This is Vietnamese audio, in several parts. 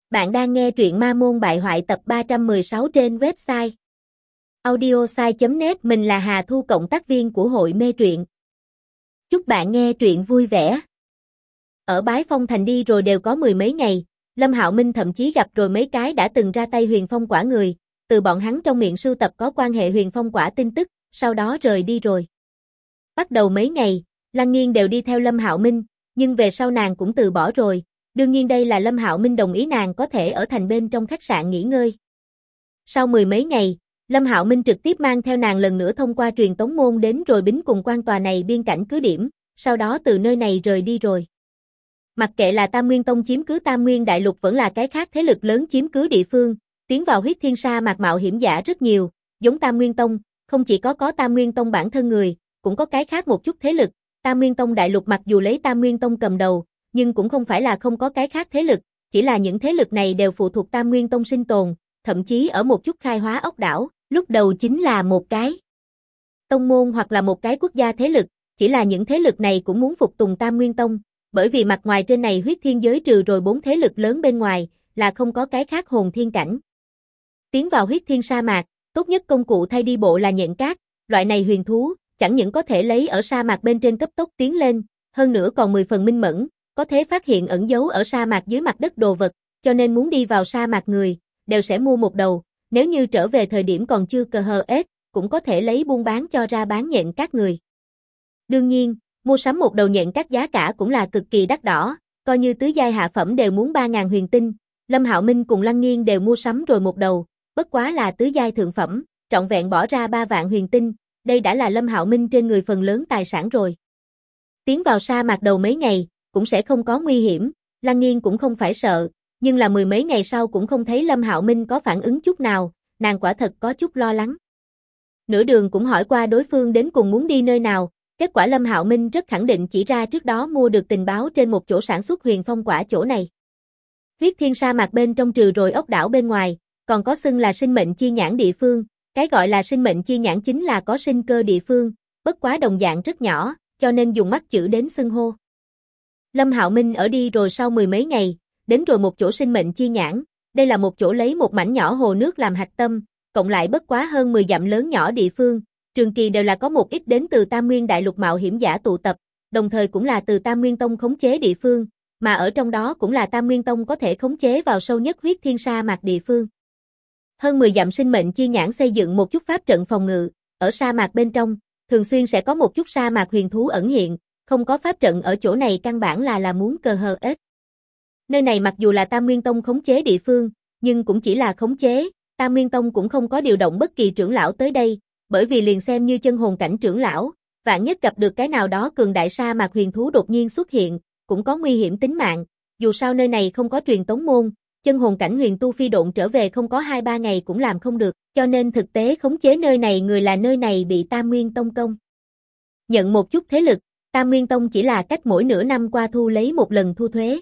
Bạn đang nghe truyện Ma Môn Bại Hoại tập 316 trên website audiosai.net. Mình là Hà Thu, cộng tác viên của hội mê truyện. Chúc bạn nghe truyện vui vẻ. Ở Bái Phong Thành đi rồi đều có mười mấy ngày, Lâm Hạo Minh thậm chí gặp rồi mấy cái đã từng ra tay huyền phong quả người, từ bọn hắn trong miệng sưu tập có quan hệ huyền phong quả tin tức, sau đó rời đi rồi. Bắt đầu mấy ngày, Lăng Nghiên đều đi theo Lâm Hạo Minh, nhưng về sau nàng cũng từ bỏ rồi. Đương nhiên đây là Lâm Hạo Minh đồng ý nàng có thể ở thành bên trong khách sạn nghỉ ngơi. Sau mười mấy ngày, Lâm Hạo Minh trực tiếp mang theo nàng lần nữa thông qua truyền tống môn đến rồi Bính cùng quan tòa này biên cảnh cứ điểm, sau đó từ nơi này rời đi rồi. Mặc kệ là Tam Nguyên Tông chiếm cứ Tam Nguyên Đại Lục vẫn là cái khác thế lực lớn chiếm cứ địa phương, tiến vào Huyết Thiên Sa mạc mạo hiểm giả rất nhiều, giống Tam Nguyên Tông, không chỉ có Tam Nguyên Tông bản thân người, cũng có cái khác một chút thế lực. Tam Nguyên Tông Đại Lục mặc dù lấy Tam Nguyên Tông cầm đầu, nhưng cũng không phải là không có cái khác thế lực, chỉ là những thế lực này đều phụ thuộc Tam Nguyên Tông sinh tồn, thậm chí ở một chút khai hóa ốc đảo, lúc đầu chính là một cái tông môn hoặc là một cái quốc gia thế lực, chỉ là những thế lực này cũng muốn phục tùng Tam Nguyên Tông, bởi vì mặt ngoài trên này huyết thiên giới trừ rồi 4 thế lực lớn bên ngoài, là không có cái khác hồn thiên cảnh. Tiến vào huyết thiên sa mạc, tốt nhất công cụ thay đi bộ là nhện cát, loại này huyền thú, chẳng những có thể lấy ở sa mạc bên trên cấp tốc tiến lên, hơn nữa còn 10 phần minh mẫn, có thể phát hiện ẩn giấu ở sa mạc dưới mặt đất đồ vật, cho nên muốn đi vào sa mạc người, đều sẽ mua một đầu, nếu như trở về thời điểm còn chưa cờ hờ ết, cũng có thể lấy buôn bán cho ra bán nhện các người. Đương nhiên, mua sắm một đầu nhện các giá cả cũng là cực kỳ đắt đỏ, coi như tứ giai hạ phẩm đều muốn 3.000 huyền tinh, Lâm Hạo Minh cùng Lăng Nghiên đều mua sắm rồi một đầu, bất quá là tứ giai thượng phẩm, trọn vẹn bỏ ra 3 vạn huyền tinh, đây đã là Lâm Hạo Minh trên người phần lớn tài sản rồi. Tiến vào sa mạc đầu mấy ngày, cũng sẽ không có nguy hiểm, Lăng Nghiên cũng không phải sợ, nhưng là mười mấy ngày sau cũng không thấy Lâm Hạo Minh có phản ứng chút nào, nàng quả thật có chút lo lắng. Nửa đường cũng hỏi qua đối phương đến cùng muốn đi nơi nào, kết quả Lâm Hạo Minh rất khẳng định chỉ ra trước đó mua được tình báo trên một chỗ sản xuất huyền phong quả chỗ này. Huyết thiên sa mạc bên trong trừ rồi ốc đảo bên ngoài, còn có xưng là sinh mệnh chi nhãn địa phương, cái gọi là sinh mệnh chi nhãn chính là có sinh cơ địa phương, bất quá đồng dạng rất nhỏ, cho nên dùng mắt chữ đến xưng hô. Lâm Hạo Minh ở đi rồi sau mười mấy ngày, đến rồi một chỗ sinh mệnh chi nhãn, đây là một chỗ lấy một mảnh nhỏ hồ nước làm hạch tâm, cộng lại bất quá hơn 10 dặm lớn nhỏ địa phương, trường kỳ đều là có một ít đến từ Tam Nguyên Đại Lục mạo hiểm giả tụ tập, đồng thời cũng là từ Tam Nguyên Tông khống chế địa phương, mà ở trong đó cũng là Tam Nguyên Tông có thể khống chế vào sâu nhất huyết thiên sa mạc địa phương. Hơn 10 dặm sinh mệnh chi nhãn xây dựng một chút pháp trận phòng ngự, ở sa mạc bên trong, thường xuyên sẽ có một chút sa mạc huyền thú ẩn hiện, không có pháp trận ở chỗ này căn bản là muốn cờ hờ ết. Nơi này mặc dù là Tam Nguyên Tông khống chế địa phương, nhưng cũng chỉ là khống chế, Tam Nguyên Tông cũng không có điều động bất kỳ trưởng lão tới đây, bởi vì liền xem như chân hồn cảnh trưởng lão, vạn nhất gặp được cái nào đó cường đại sa mạc huyền thú đột nhiên xuất hiện, cũng có nguy hiểm tính mạng, dù sao nơi này không có truyền tống môn, chân hồn cảnh huyền tu phi độn trở về không có 2-3 ngày cũng làm không được, cho nên thực tế khống chế nơi này người là nơi này bị Tam Nguyên Tông công. Nhận một chút thế lực, Tam Nguyên Tông chỉ là cách mỗi nửa năm qua thu lấy một lần thu thuế.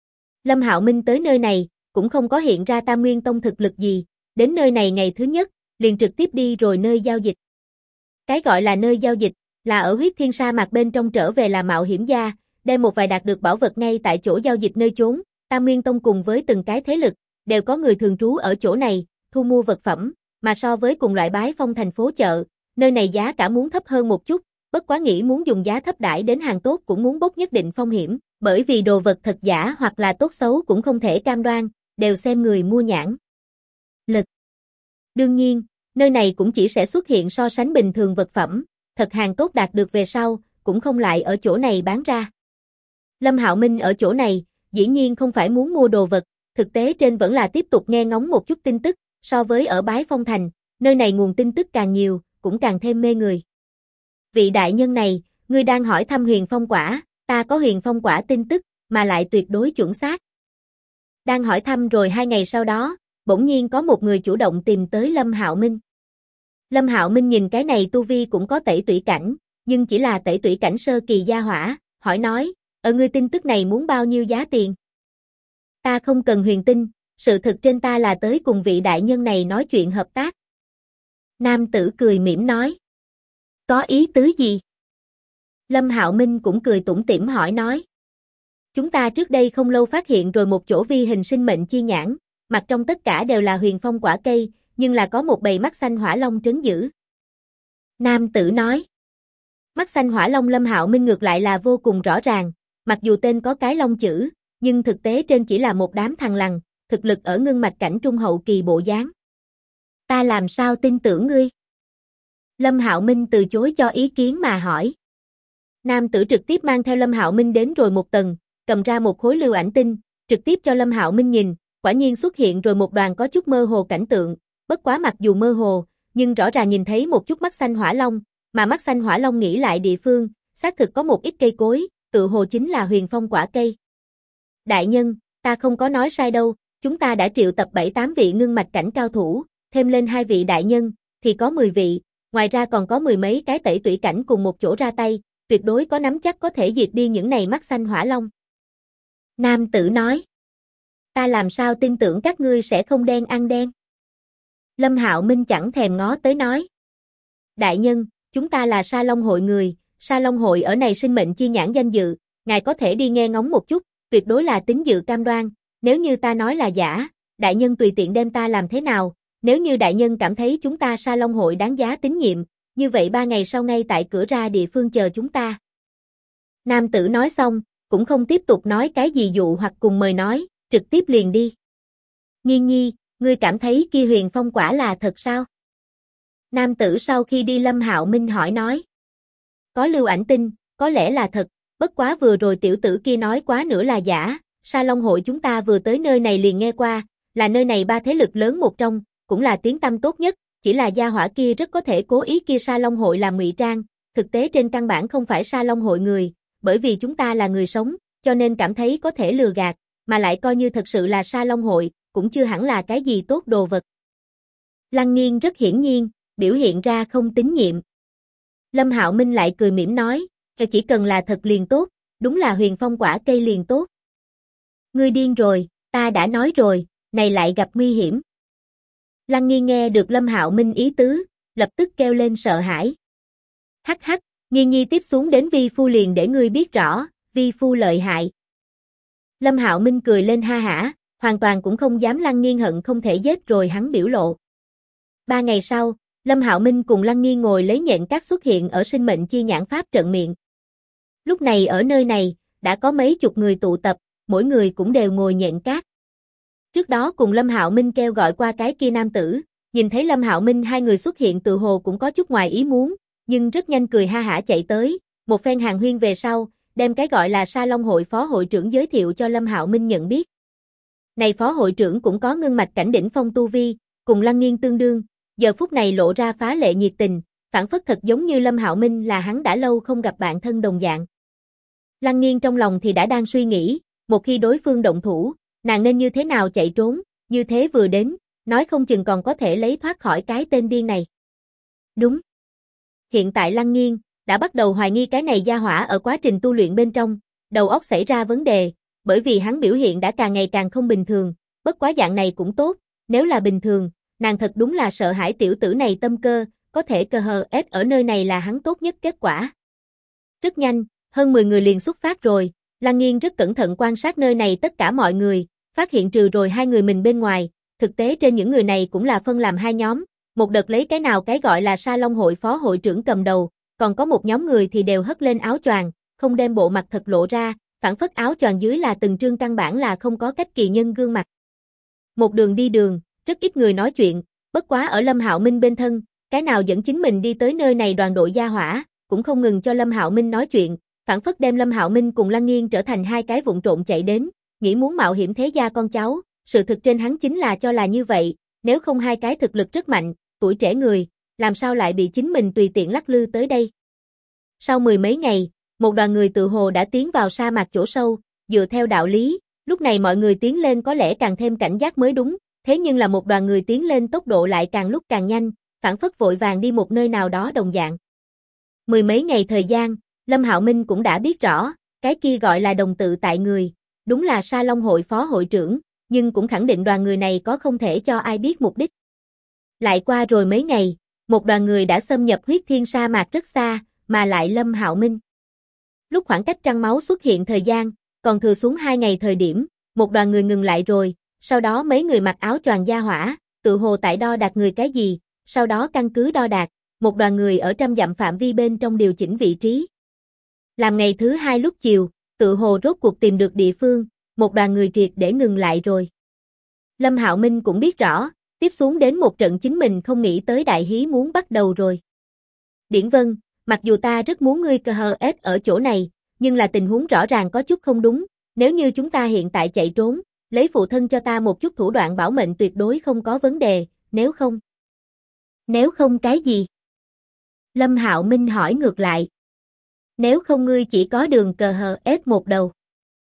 Lâm Hạo Minh tới nơi này, cũng không có hiện ra Tam Nguyên Tông thực lực gì, đến nơi này ngày thứ nhất, liền trực tiếp đi rồi nơi giao dịch. Cái gọi là nơi giao dịch, là ở huyết thiên sa mạc bên trong trở về là mạo hiểm gia, đem một vài đạt được bảo vật ngay tại chỗ giao dịch nơi chốn, Tam Nguyên Tông cùng với từng cái thế lực, đều có người thường trú ở chỗ này, thu mua vật phẩm, mà so với cùng loại Bái Phong thành phố chợ, nơi này giá cả muốn thấp hơn một chút, bất quá nghĩ muốn dùng giá thấp đãi đến hàng tốt cũng muốn bốc nhất định phong hiểm, bởi vì đồ vật thật giả hoặc là tốt xấu cũng không thể cam đoan, đều xem người mua nhãn lực. Đương nhiên, nơi này cũng chỉ sẽ xuất hiện so sánh bình thường vật phẩm, thật hàng tốt đạt được về sau, cũng không lại ở chỗ này bán ra. Lâm Hạo Minh ở chỗ này, dĩ nhiên không phải muốn mua đồ vật, thực tế trên vẫn là tiếp tục nghe ngóng một chút tin tức, so với ở Bái Phong Thành, nơi này nguồn tin tức càng nhiều, cũng càng thêm mê người. Vị đại nhân này, ngươi đang hỏi thăm huyền phong quả, ta có huyền phong quả tin tức, mà lại tuyệt đối chuẩn xác. Đang hỏi thăm rồi 2 ngày sau đó, bỗng nhiên có một người chủ động tìm tới Lâm Hạo Minh. Lâm Hạo Minh nhìn cái này tu vi cũng có tẩy tủy cảnh, nhưng chỉ là tẩy tủy cảnh sơ kỳ gia hỏa, hỏi nói, ngươi tin tức này muốn bao nhiêu giá tiền? Ta không cần huyền tinh, sự thực trên ta là tới cùng vị đại nhân này nói chuyện hợp tác. Nam tử cười mỉm nói. Có ý tứ gì? Lâm Hạo Minh cũng cười tủm tỉm hỏi nói. Chúng ta trước đây không lâu phát hiện rồi một chỗ vi hình sinh mệnh chi nhãn, mặt trong tất cả đều là huyền phong quả cây, nhưng là có một bầy mắt xanh hỏa long trấn giữ. Nam tử nói. Mắt xanh hỏa long Lâm Hạo Minh ngược lại là vô cùng rõ ràng, mặc dù tên có cái long chữ, nhưng thực tế trên chỉ là một đám thằng lằn, thực lực ở ngưng mạch cảnh trung hậu kỳ bộ dáng. Ta làm sao tin tưởng ngươi? Lâm Hạo Minh từ chối cho ý kiến mà hỏi. Nam tử trực tiếp mang theo Lâm Hạo Minh đến rồi một tầng, cầm ra một khối lưu ảnh tinh, trực tiếp cho Lâm Hạo Minh nhìn, quả nhiên xuất hiện rồi một đoàn có chút mơ hồ cảnh tượng, bất quá mặc dù mơ hồ, nhưng rõ ràng nhìn thấy một chút mắt xanh hỏa long, mà mắt xanh hỏa long nghĩ lại địa phương, xác thực có một ít cây cối, tự hồ chính là huyền phong quả cây. Đại nhân, ta không có nói sai đâu, chúng ta đã triệu tập 7-8 vị ngưng mạch cảnh cao thủ, thêm lên 2 vị đại nhân, thì có 10 vị, ngoài ra còn có 10 mấy cái tẩy tủy cảnh cùng một chỗ ra tay, tuyệt đối có nắm chắc có thể diệt đi những này mắt xanh hỏa long. Nam tử nói. Ta làm sao tin tưởng các ngươi sẽ không đen ăn đen? Lâm Hạo Minh chẳng thèm ngó tới nói. Đại nhân, chúng ta là Sa Long hội người, Sa Long hội ở này sinh mệnh chi nhãn danh dự, ngài có thể đi nghe ngóng một chút, tuyệt đối là tín dự cam đoan, nếu như ta nói là giả, đại nhân tùy tiện đem ta làm thế nào, nếu như đại nhân cảm thấy chúng ta Sa Long hội đáng giá tín nhiệm, như vậy 3 ngày sau ngay tại cửa ra địa phương chờ chúng ta. Nam tử nói xong, cũng không tiếp tục nói cái gì dụ hoặc cùng mời nói, trực tiếp liền đi. Nghiên nhi, ngươi cảm thấy kia huyền phong quả là thật sao? Nam tử sau khi đi Lâm Hạo Minh hỏi nói. Có lưu ảnh tinh, có lẽ là thật, bất quá vừa rồi tiểu tử kia nói quá nữa là giả, Sa Long hội chúng ta vừa tới nơi này liền nghe qua, là nơi này 3 thế lực lớn một trong, cũng là tiếng tăm tốt nhất, chỉ là gia hỏa kia rất có thể cố ý kia Sa Long hội làm ngụy trang, thực tế trên căn bản không phải Sa Long hội người, bởi vì chúng ta là người sống, cho nên cảm thấy có thể lừa gạt, mà lại coi như thật sự là Sa Long hội, cũng chưa hẳn là cái gì tốt đồ vật. Lăng Nghiên rất hiển nhiên, biểu hiện ra không tín nhiệm. Lâm Hạo Minh lại cười mỉm nói, chỉ cần là thật liền tốt, đúng là huyền phong quả cây liền tốt. Ngươi điên rồi, ta đã nói rồi, này lại gặp nguy hiểm. Lăng Nghiên nghe được Lâm Hạo Minh ý tứ, lập tức kêu lên sợ hãi. Hắc hắc, Nghiên nhi tiếp xuống đến vi phu liền để ngươi biết rõ, vi phu lợi hại. Lâm Hạo Minh cười lên ha hả, hoàn toàn cũng không dám Lăng Nghiên hận không thể giết rồi hắn biểu lộ. 3 ngày sau, Lâm Hạo Minh cùng Lăng Nghiên ngồi lấy nhện cát xuất hiện ở sinh mệnh chi nhãn pháp trận miệng. Lúc này ở nơi này, đã có mấy chục người tụ tập, mỗi người cũng đều ngồi nhện cát. Trước đó cùng Lâm Hạo Minh kêu gọi qua cái kia nam tử, nhìn thấy Lâm Hạo Minh 2 người xuất hiện tự hồ cũng có chút ngoài ý muốn, nhưng rất nhanh cười ha hả chạy tới, một phen hàn huyên về sau, đem cái gọi là Sa Long hội phó hội trưởng giới thiệu cho Lâm Hạo Minh nhận biết. Này phó hội trưởng cũng có ngưng mạch cảnh đỉnh phong tu vi, cùng Lăng Nghiên tương đương, giờ phút này lộ ra phá lệ nhiệt tình, phản phất thật giống như Lâm Hạo Minh là hắn đã lâu không gặp bạn thân đồng dạng. Lăng Nghiên trong lòng thì đã đang suy nghĩ, một khi đối phương động thủ, nàng nên như thế nào chạy trốn, như thế vừa đến, nói không chừng còn có thể lấy thoát khỏi cái tên điên này. Đúng. Hiện tại Lăng Nghiên đã bắt đầu hoài nghi cái này gia hỏa ở quá trình tu luyện bên trong, đầu óc xảy ra vấn đề, bởi vì hắn biểu hiện đã càng ngày càng không bình thường, bất quá dạng này cũng tốt, nếu là bình thường, nàng thật đúng là sợ hãi tiểu tử này tâm cơ, có thể cơ hờ ép ở nơi này là hắn tốt nhất kết quả. Rất nhanh, hơn 10 người liền xuất phát rồi, Lăng Nghiên rất cẩn thận quan sát nơi này tất cả mọi người, phát hiện trừ rồi 2 người mình bên ngoài, thực tế trên những người này cũng là phân làm 2 nhóm, một đợt lấy cái nào cái gọi là Sa Long hội phó hội trưởng cầm đầu, còn có một nhóm người thì đều hất lên áo choàng, không đem bộ mặt thật lộ ra, phản phất áo choàng dưới là từng trương căn bản là không có cách kỳ nhân gương mặt. Một đường đi đường, rất ít người nói chuyện, bất quá ở Lâm Hạo Minh bên thân, cái nào dẫn chính mình đi tới nơi này đoàn đội gia hỏa, cũng không ngừng cho Lâm Hạo Minh nói chuyện, phản phất đem Lâm Hạo Minh cùng Lăng Nghiên trở thành 2 cái vụng trộn chạy đến, nghĩ muốn mạo hiểm thế gia con cháu, sự thực trên hắn chính là cho là như vậy, nếu không 2 cái thực lực rất mạnh, tuổi trẻ người, làm sao lại bị chính mình tùy tiện lắc lư tới đây. Sau 10 mấy ngày, một đoàn người tự hồ đã tiến vào sa mạc chỗ sâu, dựa theo đạo lý, lúc này mọi người tiến lên có lẽ càng thêm cảnh giác mới đúng, thế nhưng là một đoàn người tiến lên tốc độ lại càng lúc càng nhanh, phản phất vội vàng đi một nơi nào đó đồng dạng. 10 mấy ngày thời gian, Lâm Hạo Minh cũng đã biết rõ, cái kia gọi là đồng tự tại người, đúng là Sa Long hội phó hội trưởng, nhưng cũng khẳng định đoàn người này có không thể cho ai biết mục đích. Lại qua rồi mấy ngày, một đoàn người đã xâm nhập huyết thiên sa mạc rất xa, mà lại Lâm Hạo Minh. Lúc khoảng cách trăng máu xuất hiện thời gian, còn thừa xuống 2 ngày thời điểm, một đoàn người ngừng lại rồi, sau đó mấy người mặc áo choàng da hỏa, tự hồ tại đo đạc người cái gì, sau đó căn cứ đo đạc, một đoàn người ở trăm dặm phạm vi bên trong điều chỉnh vị trí. Làm ngày thứ 2 lúc chiều, tự hồ rốt cuộc tìm được địa phương, một đoàn người triệt để ngừng lại rồi. Lâm Hạo Minh cũng biết rõ, tiếp xuống đến một trận chính mình không nghĩ tới đại hí muốn bắt đầu rồi. Điển Vân, mặc dù ta rất muốn ngươi KHS ở chỗ này, nhưng là tình huống rõ ràng có chút không đúng, nếu như chúng ta hiện tại chạy trốn, lấy phụ thân cho ta một chút thủ đoạn bảo mệnh tuyệt đối không có vấn đề, nếu không. Nếu không cái gì? Lâm Hạo Minh hỏi ngược lại. Nếu không ngươi chỉ có đường KHS một đầu.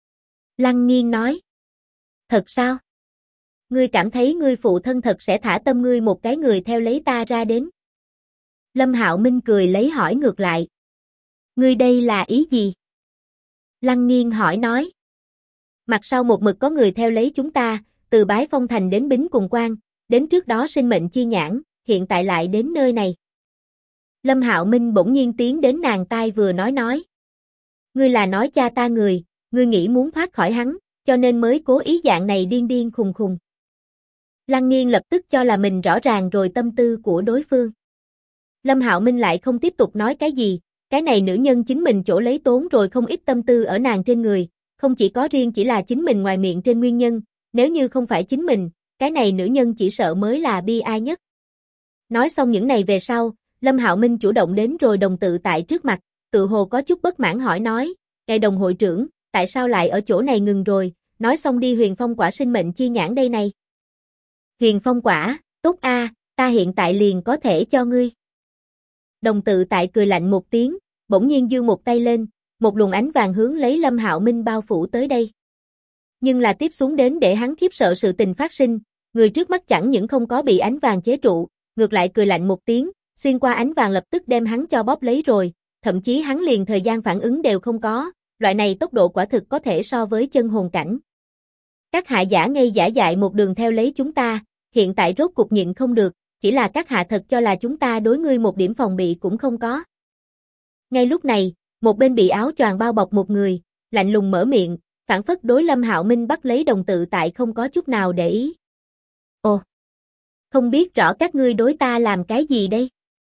Lăng Nghiên nói. Thật sao? Ngươi cảm thấy ngươi phụ thân thật sẽ thả tâm ngươi một cái người theo lấy ta ra đến? Lâm Hạo Minh cười lấy hỏi ngược lại. Ngươi đây là ý gì? Lăng Nghiên hỏi nói. Mặt sau một mực có người theo lấy chúng ta, từ Bái Phong Thành đến Bính Cùng Quan, đến trước đó Sinh Mệnh Chi Nhãn, hiện tại lại đến nơi này. Lâm Hạo Minh bỗng nhiên tiến đến nàng tai vừa nói. Ngươi là nói cha ta người, ngươi nghĩ muốn thoát khỏi hắn, cho nên mới cố ý dạng này điên điên khùng khùng. Lăng Nghiên lập tức cho là mình rõ ràng rồi tâm tư của đối phương. Lâm Hạo Minh lại không tiếp tục nói cái gì, cái này nữ nhân chính mình chỗ lấy tốn rồi không ít tâm tư ở nàng trên người, không chỉ có riêng chỉ là chính mình ngoài miệng trên nguyên nhân, nếu như không phải chính mình, cái này nữ nhân chỉ sợ mới là bi ai nhất. Nói xong những này về sau, Lâm Hạo Minh chủ động đến rồi đồng tự tại trước mặt, tự hồ có chút bất mãn hỏi nói, ngài đồng hội trưởng, tại sao lại ở chỗ này ngừng rồi, nói xong đi Huyền Phong Quả Sinh Mệnh Chi Nhãn đây này. Huyền Phong Quả, tốt a, ta hiện tại liền có thể cho ngươi. Đồng tự tại cười lạnh một tiếng, bỗng nhiên giương một tay lên, một luồng ánh vàng hướng lấy Lâm Hạo Minh bao phủ tới đây. Nhưng là tiếp xuống đến để hắn khiếp sợ sự tình phát sinh, người trước mắt chẳng những không có bị ánh vàng chế trụ, ngược lại cười lạnh một tiếng, xuyên qua ánh vàng lập tức đem hắn cho bóp lấy rồi, thậm chí hắn liền thời gian phản ứng đều không có, loại này tốc độ quả thực có thể so với chân hồn cảnh. Các hạ giả ngây giả dại một đường theo lấy chúng ta, hiện tại rốt cục nhịn không được, chỉ là các hạ thật cho là chúng ta đối ngươi một điểm phòng bị cũng không có. Ngay lúc này, một bên bị áo choàng bao bọc một người, lạnh lùng mở miệng, phản phất đối Lâm Hạo Minh bắt lấy đồng tự tại không có chút nào để ý. Ồ, không biết rõ các ngươi đối ta làm cái gì đây?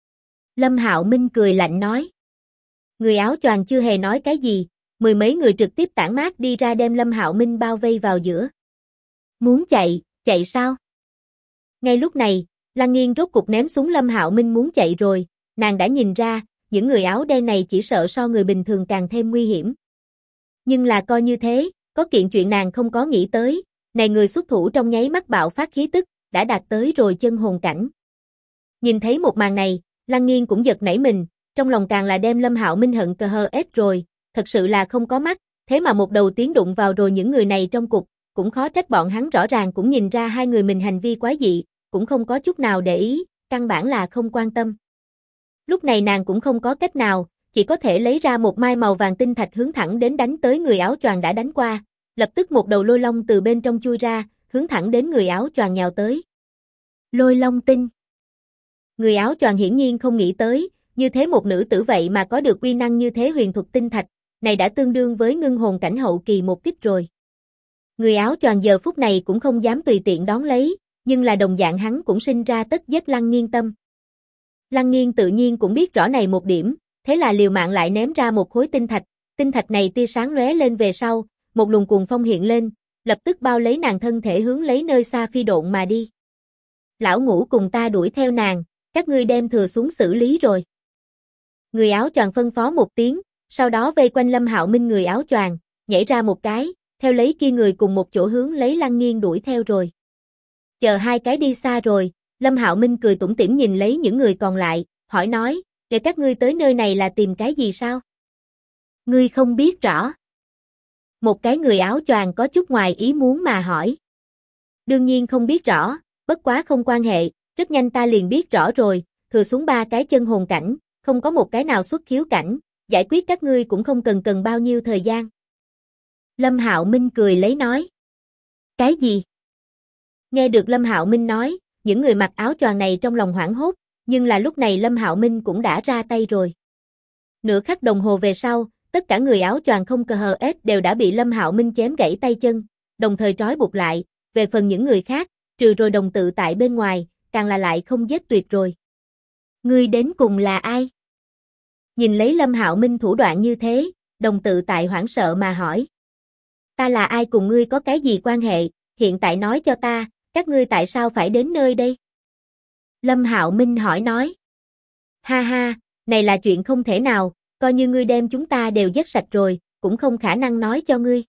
Lâm Hạo Minh cười lạnh nói. Người áo choàng chưa hề nói cái gì, mười mấy người trực tiếp tản mát đi ra đem Lâm Hạo Minh bao vây vào giữa. Muốn chạy, chạy sao? Ngay lúc này, Lăng Nghiên rốt cục ném súng Lâm Hạo Minh muốn chạy rồi, nàng đã nhìn ra, những người áo đen này chỉ sợ so người bình thường càng thêm nguy hiểm. Nhưng là coi như thế, có kiện chuyện nàng không có nghĩ tới, này người xuất thủ trong nháy mắt bạo phát khí tức, đã đạt tới rồi chân hồn cảnh. Nhìn thấy một màn này, Lăng Nghiên cũng giật nảy mình, trong lòng càng là đem Lâm Hạo Minh hận cờ hờ ết rồi, thật sự là không có mắt, thế mà một đầu tiến đụng vào rồi những người này trong cục, cũng khó trách bọn hắn rõ ràng cũng nhìn ra hai người mình hành vi quái dị, cũng không có chút nào để ý, căn bản là không quan tâm. Lúc này nàng cũng không có cách nào, chỉ có thể lấy ra một mai màu vàng tinh thạch hướng thẳng đến đánh tới người áo choàng đã đánh qua, lập tức một đầu lôi long từ bên trong chui ra, hướng thẳng đến người áo choàng nhào tới. Lôi long tinh. Người áo choàng hiển nhiên không nghĩ tới, như thế một nữ tử vậy mà có được uy năng như thế huyền thuật tinh thạch, này đã tương đương với ngưng hồn cảnh hậu kỳ một kích rồi. Người áo choàng giờ phút này cũng không dám tùy tiện đón lấy, nhưng là đồng dạng hắn cũng sinh ra tất giết Lăng Nghiên tâm. Lăng Nghiên tự nhiên cũng biết rõ này một điểm, thế là liều mạng lại ném ra một khối tinh thạch này tia sáng lóe lên về sau, một luồng cuồng phong hiện lên, lập tức bao lấy nàng thân thể hướng lấy nơi xa phi độn mà đi. Lão Ngũ cùng ta đuổi theo nàng, các ngươi đem thừa xuống xử lý rồi. Người áo choàng phân phó một tiếng, sau đó vây quanh Lâm Hạo Minh người áo choàng, nhảy ra một cái, theo lấy kia người cùng một chỗ hướng lấy Lăng Nghiên đuổi theo rồi. Chờ hai cái đi xa rồi, Lâm Hạo Minh cười tủm tỉm nhìn lấy những người còn lại, hỏi nói, để các ngươi tới nơi này là tìm cái gì sao? Ngươi không biết rõ. Một cái người áo choàng có chút ngoài ý muốn mà hỏi. Đương nhiên không biết rõ, bất quá không quan hệ, rất nhanh ta liền biết rõ rồi, thừa xuống 3 cái chân hồn cảnh, không có một cái nào xuất khiếu cảnh, giải quyết các ngươi cũng không cần bao nhiêu thời gian. Lâm Hạo Minh cười lấy nói. Cái gì? Nghe được Lâm Hạo Minh nói, những người mặc áo choàng này trong lòng hoảng hốt, nhưng là lúc này Lâm Hạo Minh cũng đã ra tay rồi. Nửa khắc đồng hồ về sau, tất cả người áo choàng không CHS đều đã bị Lâm Hạo Minh chém gãy tay chân, đồng thời trói buộc lại, về phần những người khác, trừ rồi đồng tự tại bên ngoài, càng là lại không giết tuyệt rồi. Ngươi đến cùng là ai? Nhìn lấy Lâm Hạo Minh thủ đoạn như thế, đồng tự tại hoảng sợ mà hỏi. Ta là ai cùng ngươi có cái gì quan hệ, hiện tại nói cho ta, các ngươi tại sao phải đến nơi đây? Lâm Hạo Minh hỏi nói. Ha ha, này là chuyện không thể nào, coi như ngươi đem chúng ta đều giết sạch rồi, cũng không khả năng nói cho ngươi.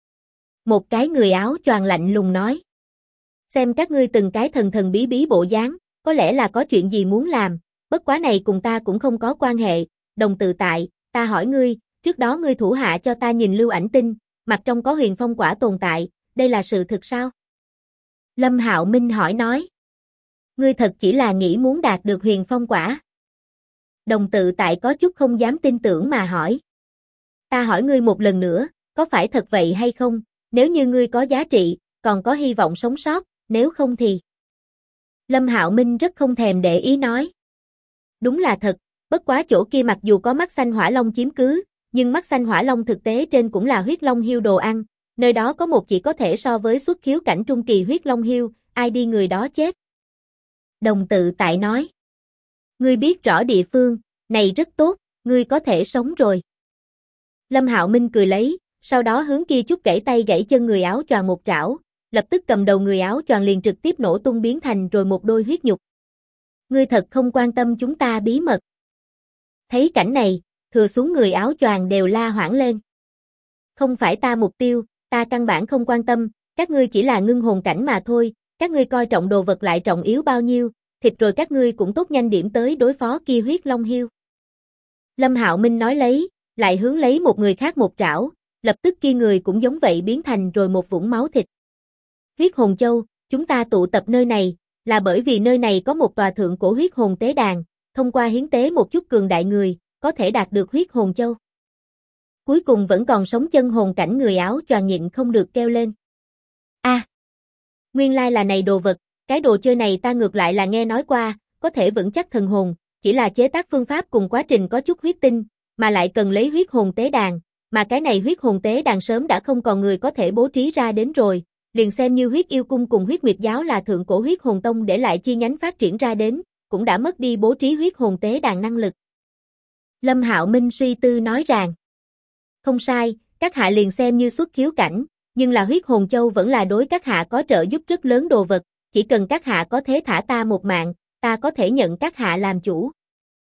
Một cái người áo choàng lạnh lùng nói. Xem các ngươi từng cái thần thần bí bí bộ dáng, có lẽ là có chuyện gì muốn làm, bất quá này cùng ta cũng không có quan hệ, đồng tự tại, ta hỏi ngươi, trước đó ngươi thủ hạ cho ta nhìn lưu ảnh tinh, mặt trong có huyền phong quả tồn tại, đây là sự thực sao? Lâm Hạo Minh hỏi nói. Ngươi thật chỉ là nghĩ muốn đạt được huyền phong quả. Đồng tự tại có chút không dám tin tưởng mà hỏi. Ta hỏi ngươi một lần nữa, có phải thật vậy hay không? Nếu như ngươi có giá trị, còn có hy vọng sống sót, nếu không thì... Lâm Hạo Minh rất không thèm để ý nói. Đúng là thật, bất quá chỗ kia mặc dù có mắt xanh hỏa long chiếm cứ, nhưng mắt xanh hỏa long thực tế trên cũng là huyết long hiêu đồ ăn, nơi đó có một chỉ có thể so với xuất khiếu cảnh trung kỳ huyết long hiêu, ai đi người đó chết. Đồng tự tại nói. Ngươi biết rõ địa phương, này rất tốt, ngươi có thể sống rồi. Lâm Hạo Minh cười lấy, sau đó hướng kia chút gãy tay gãy chân người áo choàng một trảo, lập tức cầm đầu người áo choàng liền trực tiếp nổ tung biến thành rồi một đôi huyết nhục. Ngươi thật không quan tâm chúng ta bí mật. Thấy cảnh này, thừa xuống người áo choàng đều la hoảng lên. Không phải ta mục tiêu, ta căn bản không quan tâm, các ngươi chỉ là ngưng hồn cảnh mà thôi, các ngươi coi trọng đồ vật lại trọng yếu bao nhiêu, thịt rồi các ngươi cũng tốt nhanh điểm tới đối phó kia huyết long hiêu. Lâm Hạo Minh nói lấy, lại hướng lấy một người khác một trảo, lập tức kia người cũng giống vậy biến thành rồi một vũng máu thịt. Huyết hồn châu, chúng ta tụ tập nơi này, là bởi vì nơi này có một tòa thượng cổ huyết hồn tế đàn, thông qua hiến tế một chút cường đại người, có thể đạt được huyết hồn châu. Cuối cùng vẫn còn sống chân hồn cảnh người áo choàng nhịn không được kêu lên. A, nguyên lai là này đồ vật, cái đồ chơi này ta ngược lại là nghe nói qua, có thể vững chắc thần hồn, chỉ là chế tác phương pháp cùng quá trình có chút huyết tinh, mà lại cần lấy huyết hồn tế đàn, mà cái này huyết hồn tế đàn sớm đã không còn người có thể bố trí ra đến rồi, liền xem như huyết yêu cung cùng huyết nguyệt giáo là thượng cổ huyết hồn tông để lại chi nhánh phát triển ra đến, cũng đã mất đi bố trí huyết hồn tế đàn năng lực. Lâm Hạo Minh suy tư nói rằng, không sai, các hạ liền xem như xuất khiếu cảnh, nhưng là huyết hồn châu vẫn là đối các hạ có trợ giúp rất lớn đồ vật, chỉ cần các hạ có thể thả ta một mạng, ta có thể nhận các hạ làm chủ.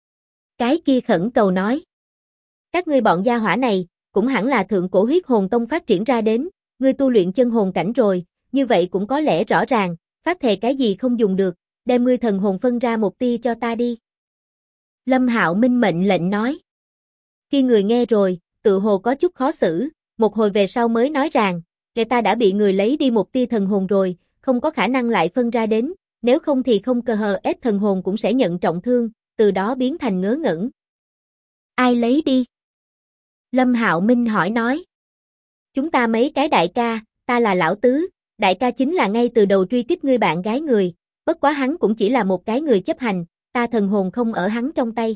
Cái kia khẩn cầu nói, các ngươi bọn gia hỏa này, cũng hẳn là thượng cổ huyết hồn tông phát triển ra đến, ngươi tu luyện chân hồn cảnh rồi, như vậy cũng có lẽ rõ ràng, phát thề cái gì không dùng được, đem ngươi thần hồn phân ra một tia cho ta đi. Lâm Hạo Minh mệnh lệnh nói. Khi người nghe rồi, tự hồ có chút khó xử, một hồi về sau mới nói rằng, người ta đã bị người lấy đi một tia thần hồn rồi, không có khả năng lại phân ra đến, nếu không thì không CHS thần hồn cũng sẽ nhận trọng thương, từ đó biến thành ngớ ngẩn. Ai lấy đi? Lâm Hạo Minh hỏi nói. Chúng ta mấy cái đại ca, ta là lão tứ, đại ca chính là ngay từ đầu truy kích ngươi bạn gái người, bất quá hắn cũng chỉ là một cái người chấp hành, ta thần hồn không ở hắn trong tay.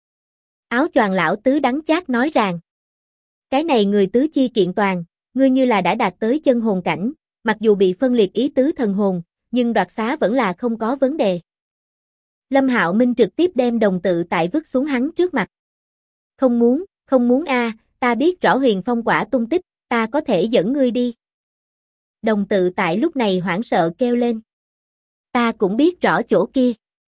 Áo choàng lão tứ đắng chát nói rằng, cái này người tứ chi kiện toàn, ngươi như là đã đạt tới chân hồn cảnh, mặc dù bị phân liệt ý tứ thần hồn, nhưng đoạt xá vẫn là không có vấn đề. Lâm Hạo Minh trực tiếp đem đồng tự tại vứt xuống hắn trước mặt. Không muốn a, ta biết rõ huyền phong quả tung tích, ta có thể dẫn ngươi đi. Đồng tự tại lúc này hoảng sợ kêu lên. Ta cũng biết rõ chỗ kia.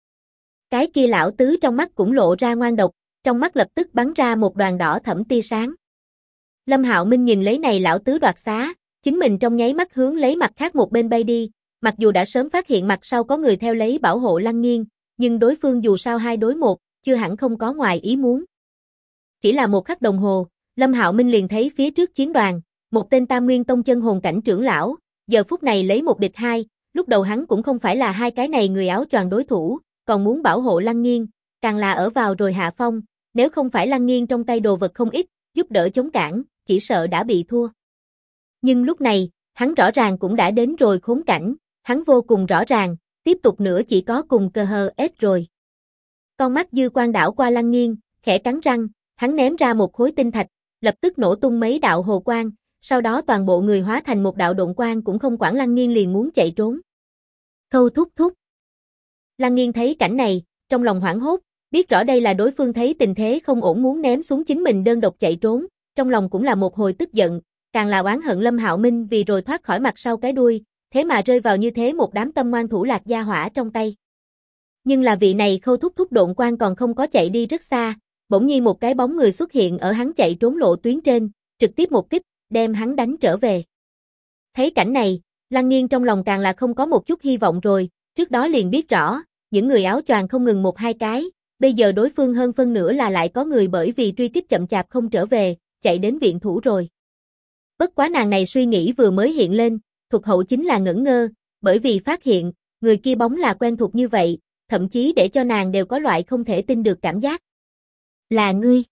Cái kia lão tứ trong mắt cũng lộ ra ngoan độc, trong mắt lập tức bắn ra một đoàn đỏ thẫm tia sáng. Lâm Hạo Minh nhìn lấy này lão tứ đoạt xá, chính mình trong nháy mắt hướng lấy mặt khác một bên bay đi, mặc dù đã sớm phát hiện mặt sau có người theo lấy bảo hộ Lăng Nghiên, nhưng đối phương dù sao 2 đối 1, chưa hẳn không có ngoài ý muốn. Chỉ là một khắc đồng hồ, Lâm Hạo Minh liền thấy phía trước chiến đoàn, một tên Tam Nguyên Tông chân hồn cảnh trưởng lão, giờ phút này lấy một địch 2, lúc đầu hắn cũng không phải là hai cái này người áo choàng đối thủ, còn muốn bảo hộ Lăng Nghiên, càng là ở vào rồi hạ phong, nếu không phải Lăng Nghiên trong tay đồ vật không ít, giúp đỡ chống cản, chỉ sợ đã bị thua. Nhưng lúc này, hắn rõ ràng cũng đã đến rồi khốn cảnh, hắn vô cùng rõ ràng, tiếp tục nữa chỉ có cùng CHS rồi. Con mắt dư quang đảo qua Lăng Nghiên, khẽ cắn răng, hắn ném ra một khối tinh thạch, lập tức nổ tung mấy đạo hồ quang, sau đó toàn bộ người hóa thành một đạo độn quang cũng không quản Lăng Nghiên liền muốn chạy trốn. Khâu thúc thúc. Lăng Nghiên thấy cảnh này, trong lòng hoảng hốt, biết rõ đây là đối phương thấy tình thế không ổn muốn ném xuống chính mình đơn độc chạy trốn, trong lòng cũng là một hồi tức giận, càng là oán hận Lâm Hạo Minh vì rồi thoát khỏi mặt sau cái đuôi, thế mà rơi vào như thế một đám tâm ngoan thủ lạc gia hỏa trong tay. Nhưng là vị này Khâu thúc thúc độn quang còn không có chạy đi rất xa, bỗng nhiên một cái bóng người xuất hiện ở hắn chạy trốn lộ tuyến trên, trực tiếp một kích, đem hắn đánh trở về. Thấy cảnh này, Lăng Nghiên trong lòng càng là không có một chút hy vọng rồi, trước đó liền biết rõ, những người áo choàng không ngừng một hai cái, bây giờ đối phương hơn phân nửa là lại có người bởi vì truy kích chậm chạp không trở về, chạy đến viện thủ rồi. Bất quá nàng này suy nghĩ vừa mới hiện lên, Thuật Hậu chính là ngẩn ngơ, bởi vì phát hiện, người kia bóng là quen thuộc như vậy, thậm chí để cho nàng đều có loại không thể tin được cảm giác. Là ngươi?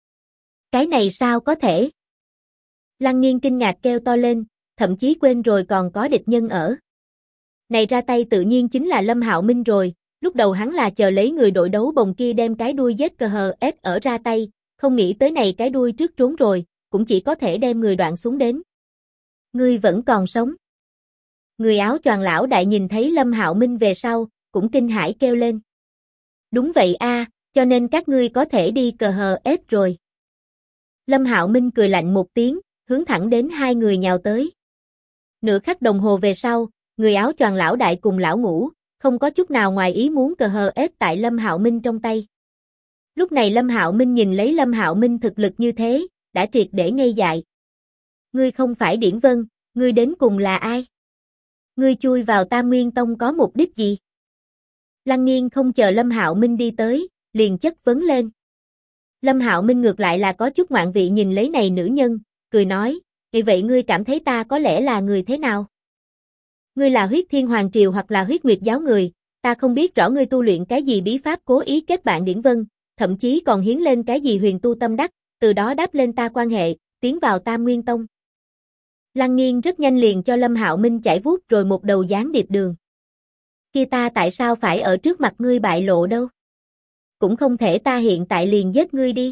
Cái này sao có thể? Lăng Nghiên kinh ngạc kêu to lên, thậm chí quên rồi còn có địch nhân ở. Này ra tay tự nhiên chính là Lâm Hạo Minh rồi, lúc đầu hắn là chờ lấy người đội đấu bồng kia đem cái đuôi giết cờ hờ ép ở ra tay, không nghĩ tới này cái đuôi trước trốn rồi, cũng chỉ có thể đem người đoạn xuống đến. Ngươi vẫn còn sống. Người áo choàng lão đại nhìn thấy Lâm Hạo Minh về sau, cũng kinh hãi kêu lên. Đúng vậy a, cho nên các ngươi có thể đi cờ hờ ép rồi. Lâm Hạo Minh cười lạnh một tiếng, hướng thẳng đến hai người nhào tới. Nửa khắc đồng hồ về sau, người áo choàng lão đại cùng lão ngũ, không có chút nào ngoài ý muốn cờ hờ ép tại Lâm Hạo Minh trong tay. Lúc này Lâm Hạo Minh nhìn lấy Lâm Hạo Minh thực lực như thế, đã triệt để ngây dại. Ngươi không phải Điển Vân, ngươi đến cùng là ai? Ngươi chui vào Tam Nguyên Tông có mục đích gì? Lăng Nghiên không chờ Lâm Hạo Minh đi tới, liền chất vấn lên. Lâm Hạo Minh ngược lại là có chút ngoạn vị nhìn lấy này nữ nhân, cười nói, vậy ngươi cảm thấy ta có lẽ là người thế nào? Ngươi là Huyết Thiên Hoàng Triều hoặc là Huyết Nguyệt giáo người, ta không biết rõ ngươi tu luyện cái gì bí pháp cố ý kết bạn Điển Vân, thậm chí còn hiến lên cái gì huyền tu tâm đắc, từ đó đáp lên ta quan hệ, tiến vào Tam Nguyên Tông. Lăng Nghiên rất nhanh liền cho Lâm Hạo Minh chải vuốt rồi một đầu gián điệp đường. Kia ta tại sao phải ở trước mặt ngươi bại lộ đâu? Cũng không thể ta hiện tại liền giết ngươi đi.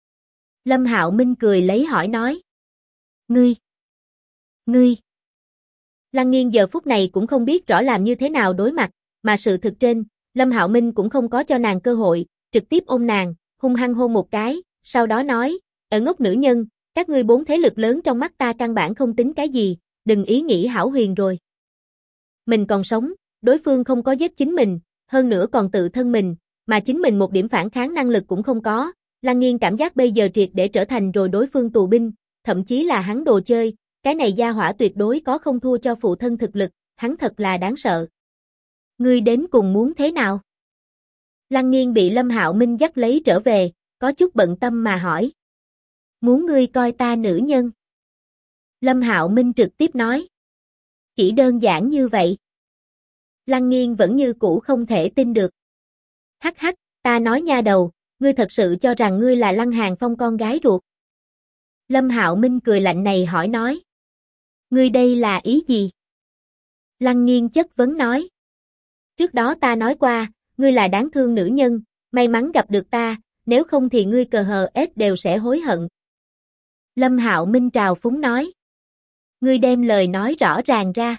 Lâm Hạo Minh cười lấy hỏi nói. Ngươi. Lăng Nghiên giờ phút này cũng không biết rõ làm như thế nào đối mặt, mà sự thực trên, Lâm Hạo Minh cũng không có cho nàng cơ hội, trực tiếp ôm nàng, hung hăng hôn một cái, sau đó nói, ở ngốc nữ nhân, các ngươi bốn thế lực lớn trong mắt ta căn bản không tính cái gì, đừng ý nghĩ hão huyền rồi. Mình còn sống, đối phương không có giết chính mình, hơn nữa còn tự thân mình, mà chính mình một điểm phản kháng năng lực cũng không có, Lăng Nghiên cảm giác bây giờ triệt để trở thành rồi đối phương tù binh, thậm chí là hắn đồ chơi, cái này gia hỏa tuyệt đối có không thua cho phụ thân thực lực, hắn thật là đáng sợ. Ngươi đến cùng muốn thế nào? Lăng Nghiên bị Lâm Hạo Minh dắt lấy trở về, có chút bận tâm mà hỏi. Muốn ngươi coi ta nữ nhân? Lâm Hạo Minh trực tiếp nói. Chỉ đơn giản như vậy. Lăng Nghiên vẫn như cũ không thể tin được. Hắc hắc, ta nói nha đầu, ngươi thật sự cho rằng ngươi là Lăng Hàn Phong con gái ruột. Lâm Hạo Minh cười lạnh này hỏi nói. Ngươi đây là ý gì? Lăng Nghiên chất vấn nói. Trước đó ta nói qua, ngươi là đáng thương nữ nhân, may mắn gặp được ta, nếu không thì ngươi cờ hờ ết đều sẽ hối hận. Lâm Hạo Minh trào phúng nói. Ngươi đem lời nói rõ ràng ra.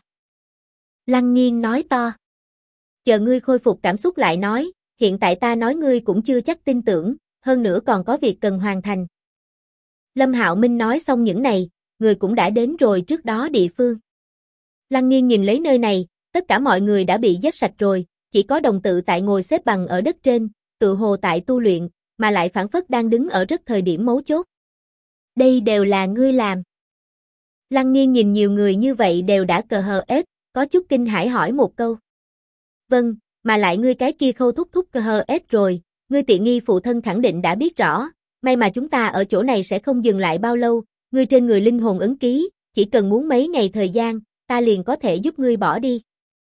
Lăng Nghiên nói to. Chờ ngươi khôi phục cảm xúc lại nói, hiện tại ta nói ngươi cũng chưa chắc tin tưởng, hơn nữa còn có việc cần hoàn thành. Lâm Hạo Minh nói xong những này, người cũng đã đến rồi trước đó địa phương. Lăng Nghiên nhìn lấy nơi này, tất cả mọi người đã bị giết sạch rồi, chỉ có đồng tự tại ngồi xếp bằng ở đất trên, tự hồ tại tu luyện, mà lại phảng phất đang đứng ở rất thời điểm mấu chốt. Đây đều là ngươi làm. Lăng Nghiên nhìn nhiều người như vậy đều đã cờ hờ ép, có chút kinh hãi hỏi một câu. Vâng, mà lại ngươi cái kia Khâu thúc thúc cờ hờ ép rồi, ngươi tiện nghi phụ thân khẳng định đã biết rõ, may mà chúng ta ở chỗ này sẽ không dừng lại bao lâu, ngươi trên người linh hồn ấn ký, chỉ cần muốn mấy ngày thời gian, ta liền có thể giúp ngươi bỏ đi.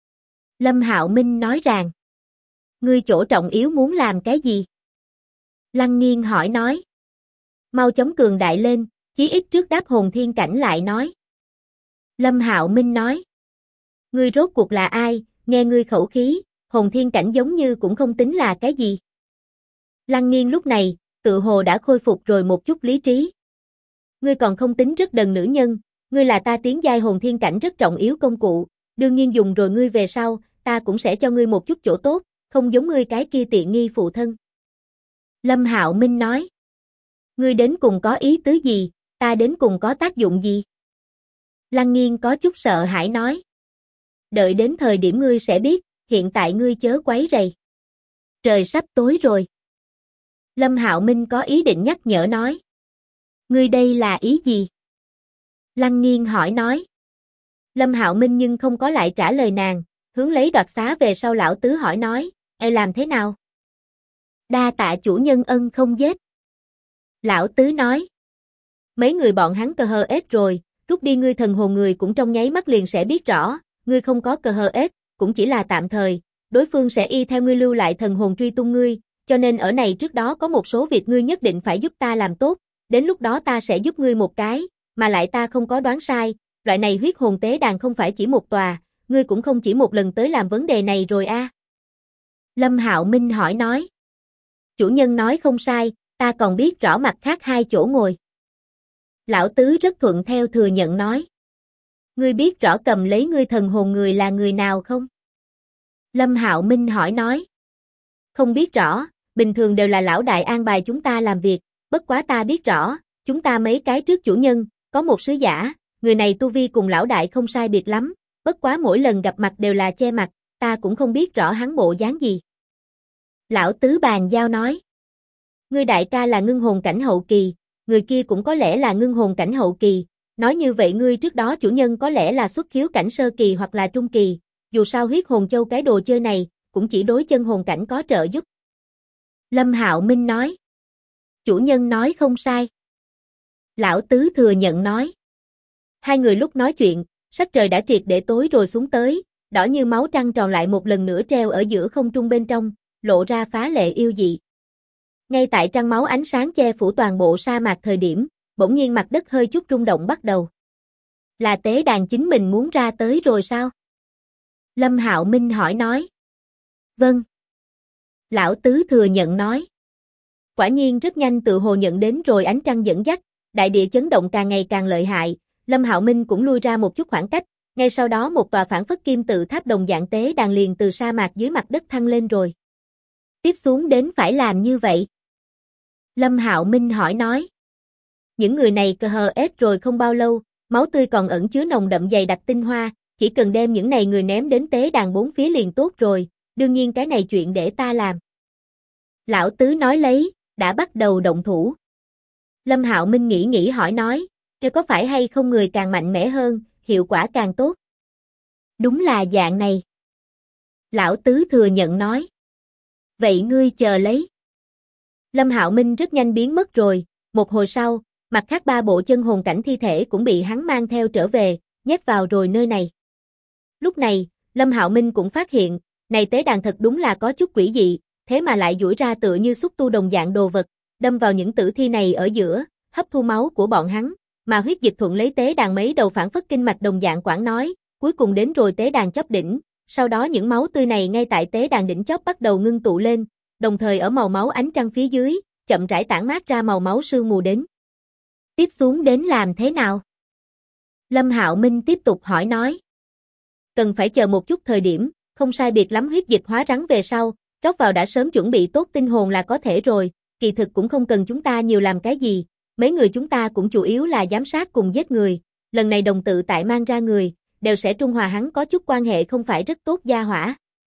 Lâm Hạo Minh nói rằng, ngươi chỗ trọng yếu muốn làm cái gì? Lăng Nghiên hỏi nói. Mau chóng cường đại lên, chí ít trước đáp hồn thiên cảnh lại nói. Lâm Hạo Minh nói. Ngươi rốt cuộc là ai, nghe ngươi khẩu khí, hồn thiên cảnh giống như cũng không tính là cái gì. Lăng Nghiên lúc này, tự hồ đã khôi phục rồi một chút lý trí. Ngươi còn không tính rất đần nữ nhân, ngươi là ta tiến giai hồn thiên cảnh rất trọng yếu công cụ, đương nhiên dùng rồi ngươi về sau, ta cũng sẽ cho ngươi một chút chỗ tốt, không giống ngươi cái kia tiện nghi phụ thân. Lâm Hạo Minh nói. Ngươi đến cùng có ý tứ gì, ta đến cùng có tác dụng gì? Lăng Nghiên có chút sợ hãi nói. Đợi đến thời điểm ngươi sẽ biết, hiện tại ngươi chớ quấy rầy. Trời sắp tối rồi. Lâm Hạo Minh có ý định nhắc nhở nói. Ngươi đây là ý gì? Lăng Nghiên hỏi nói. Lâm Hạo Minh nhưng không có lại trả lời nàng, hướng lấy đoạt xá về sau lão tứ hỏi nói, làm thế nào? Đa tạ chủ nhân ân không giết. Lão tứ nói. Mấy người bọn hắn cờ hờ ết rồi, rút đi ngươi thần hồn người cũng trong nháy mắt liền sẽ biết rõ, ngươi không có cờ hờ ết, cũng chỉ là tạm thời, đối phương sẽ y theo ngươi lưu lại thần hồn truy tung ngươi, cho nên ở này trước đó có một số việc ngươi nhất định phải giúp ta làm tốt, đến lúc đó ta sẽ giúp ngươi một cái, mà lại ta không có đoán sai, loại này huyết hồn tế đàn không phải chỉ một tòa, ngươi cũng không chỉ một lần tới làm vấn đề này rồi a. Lâm Hạo Minh hỏi nói. Chủ nhân nói không sai, ta còn biết rõ mặt khác hai chỗ ngồi. Lão tứ rất thuận theo thừa nhận nói. Ngươi biết rõ cầm lấy ngươi thần hồn người là người nào không? Lâm Hạo Minh hỏi nói. Không biết rõ, bình thường đều là lão đại an bài chúng ta làm việc, bất quá ta biết rõ, chúng ta mấy cái trước chủ nhân, có một sứ giả, người này tu vi cùng lão đại không sai biệt lắm, bất quá mỗi lần gặp mặt đều là che mặt, ta cũng không biết rõ hắn bộ dáng gì. Lão tứ bàn giao nói. Ngươi đại ca là ngưng hồn cảnh hậu kỳ, người kia cũng có lẽ là ngưng hồn cảnh hậu kỳ, nói như vậy ngươi trước đó chủ nhân có lẽ là xuất khiếu cảnh sơ kỳ hoặc là trung kỳ, dù sao huyết hồn châu cái đồ chơi này, cũng chỉ đối chân hồn cảnh có trợ giúp. Lâm Hạo Minh nói. Chủ nhân nói không sai. Lão tứ thừa nhận nói. Hai người lúc nói chuyện, sắc trời đã triệt để tối rồi xuống tới, đỏ như máu trăng tròn lại một lần nữa treo ở giữa không trung bên trong, lộ ra phá lệ yêu dị. Ngay tại trăng máu ánh sáng che phủ toàn bộ sa mạc thời điểm, bỗng nhiên mặt đất hơi chút rung động bắt đầu. Là tế đàn chính mình muốn ra tới rồi sao? Lâm Hạo Minh hỏi nói. Vâng. Lão tứ thừa nhận nói. Quả nhiên rất nhanh tự hồ nhận đến rồi ánh trăng dẫn dắt, đại địa chấn động càng ngày càng lợi hại, Lâm Hạo Minh cũng lui ra một chút khoảng cách, ngay sau đó một tòa phản phất kim tự tháp đồng dạng tế đàn liền từ sa mạc dưới mặt đất thăng lên rồi. Tiếp xuống đến phải làm như vậy. Lâm Hạo Minh hỏi nói. Những người này cờ hờ ết rồi không bao lâu, máu tươi còn ẩn chứa nồng đậm dày đặc tinh hoa, chỉ cần đem những này người ném đến tế đàn bốn phía liền tốt rồi, đương nhiên cái này chuyện để ta làm. Lão tứ nói lấy, đã bắt đầu động thủ. Lâm Hạo Minh nghĩ hỏi nói, có phải hay không người càng mạnh mẽ hơn, hiệu quả càng tốt? Đúng là dạng này. Lão tứ thừa nhận nói. Vậy ngươi chờ lấy. Lâm Hạo Minh rất nhanh biến mất rồi, một hồi sau, mặt khác ba bộ chân hồn cảnh thi thể cũng bị hắn mang theo trở về, nhét vào rồi nơi này. Lúc này, Lâm Hạo Minh cũng phát hiện, này tế đàn thật đúng là có chút quỷ dị, thế mà lại duỗi ra tựa như xúc tu đồng dạng đồ vật, đâm vào những tử thi này ở giữa, hấp thu máu của bọn hắn, mà huyết dịch thuận lấy tế đàn mấy đầu phản phất kinh mạch đồng dạng quảng nói, cuối cùng đến rồi tế đàn chóp đỉnh, sau đó những máu tươi này ngay tại tế đàn đỉnh chóp bắt đầu ngưng tụ lên, đồng thời ở màu máu ánh trăng phía dưới, chậm rãi tản mát ra màu máu sương mù đến. Tiếp xuống đến làm thế nào? Lâm Hạo Minh tiếp tục hỏi nói. Cần phải chờ một chút thời điểm, không sai biệt lắm huyết dịch hóa rắn về sau, rót vào đã sớm chuẩn bị tốt tinh hồn là có thể rồi, kỳ thực cũng không cần chúng ta nhiều làm cái gì, mấy người chúng ta cũng chủ yếu là giám sát cùng giết người, lần này đồng tự tại mang ra người, đều sẽ trung hòa hắn có chút quan hệ không phải rất tốt gia hỏa.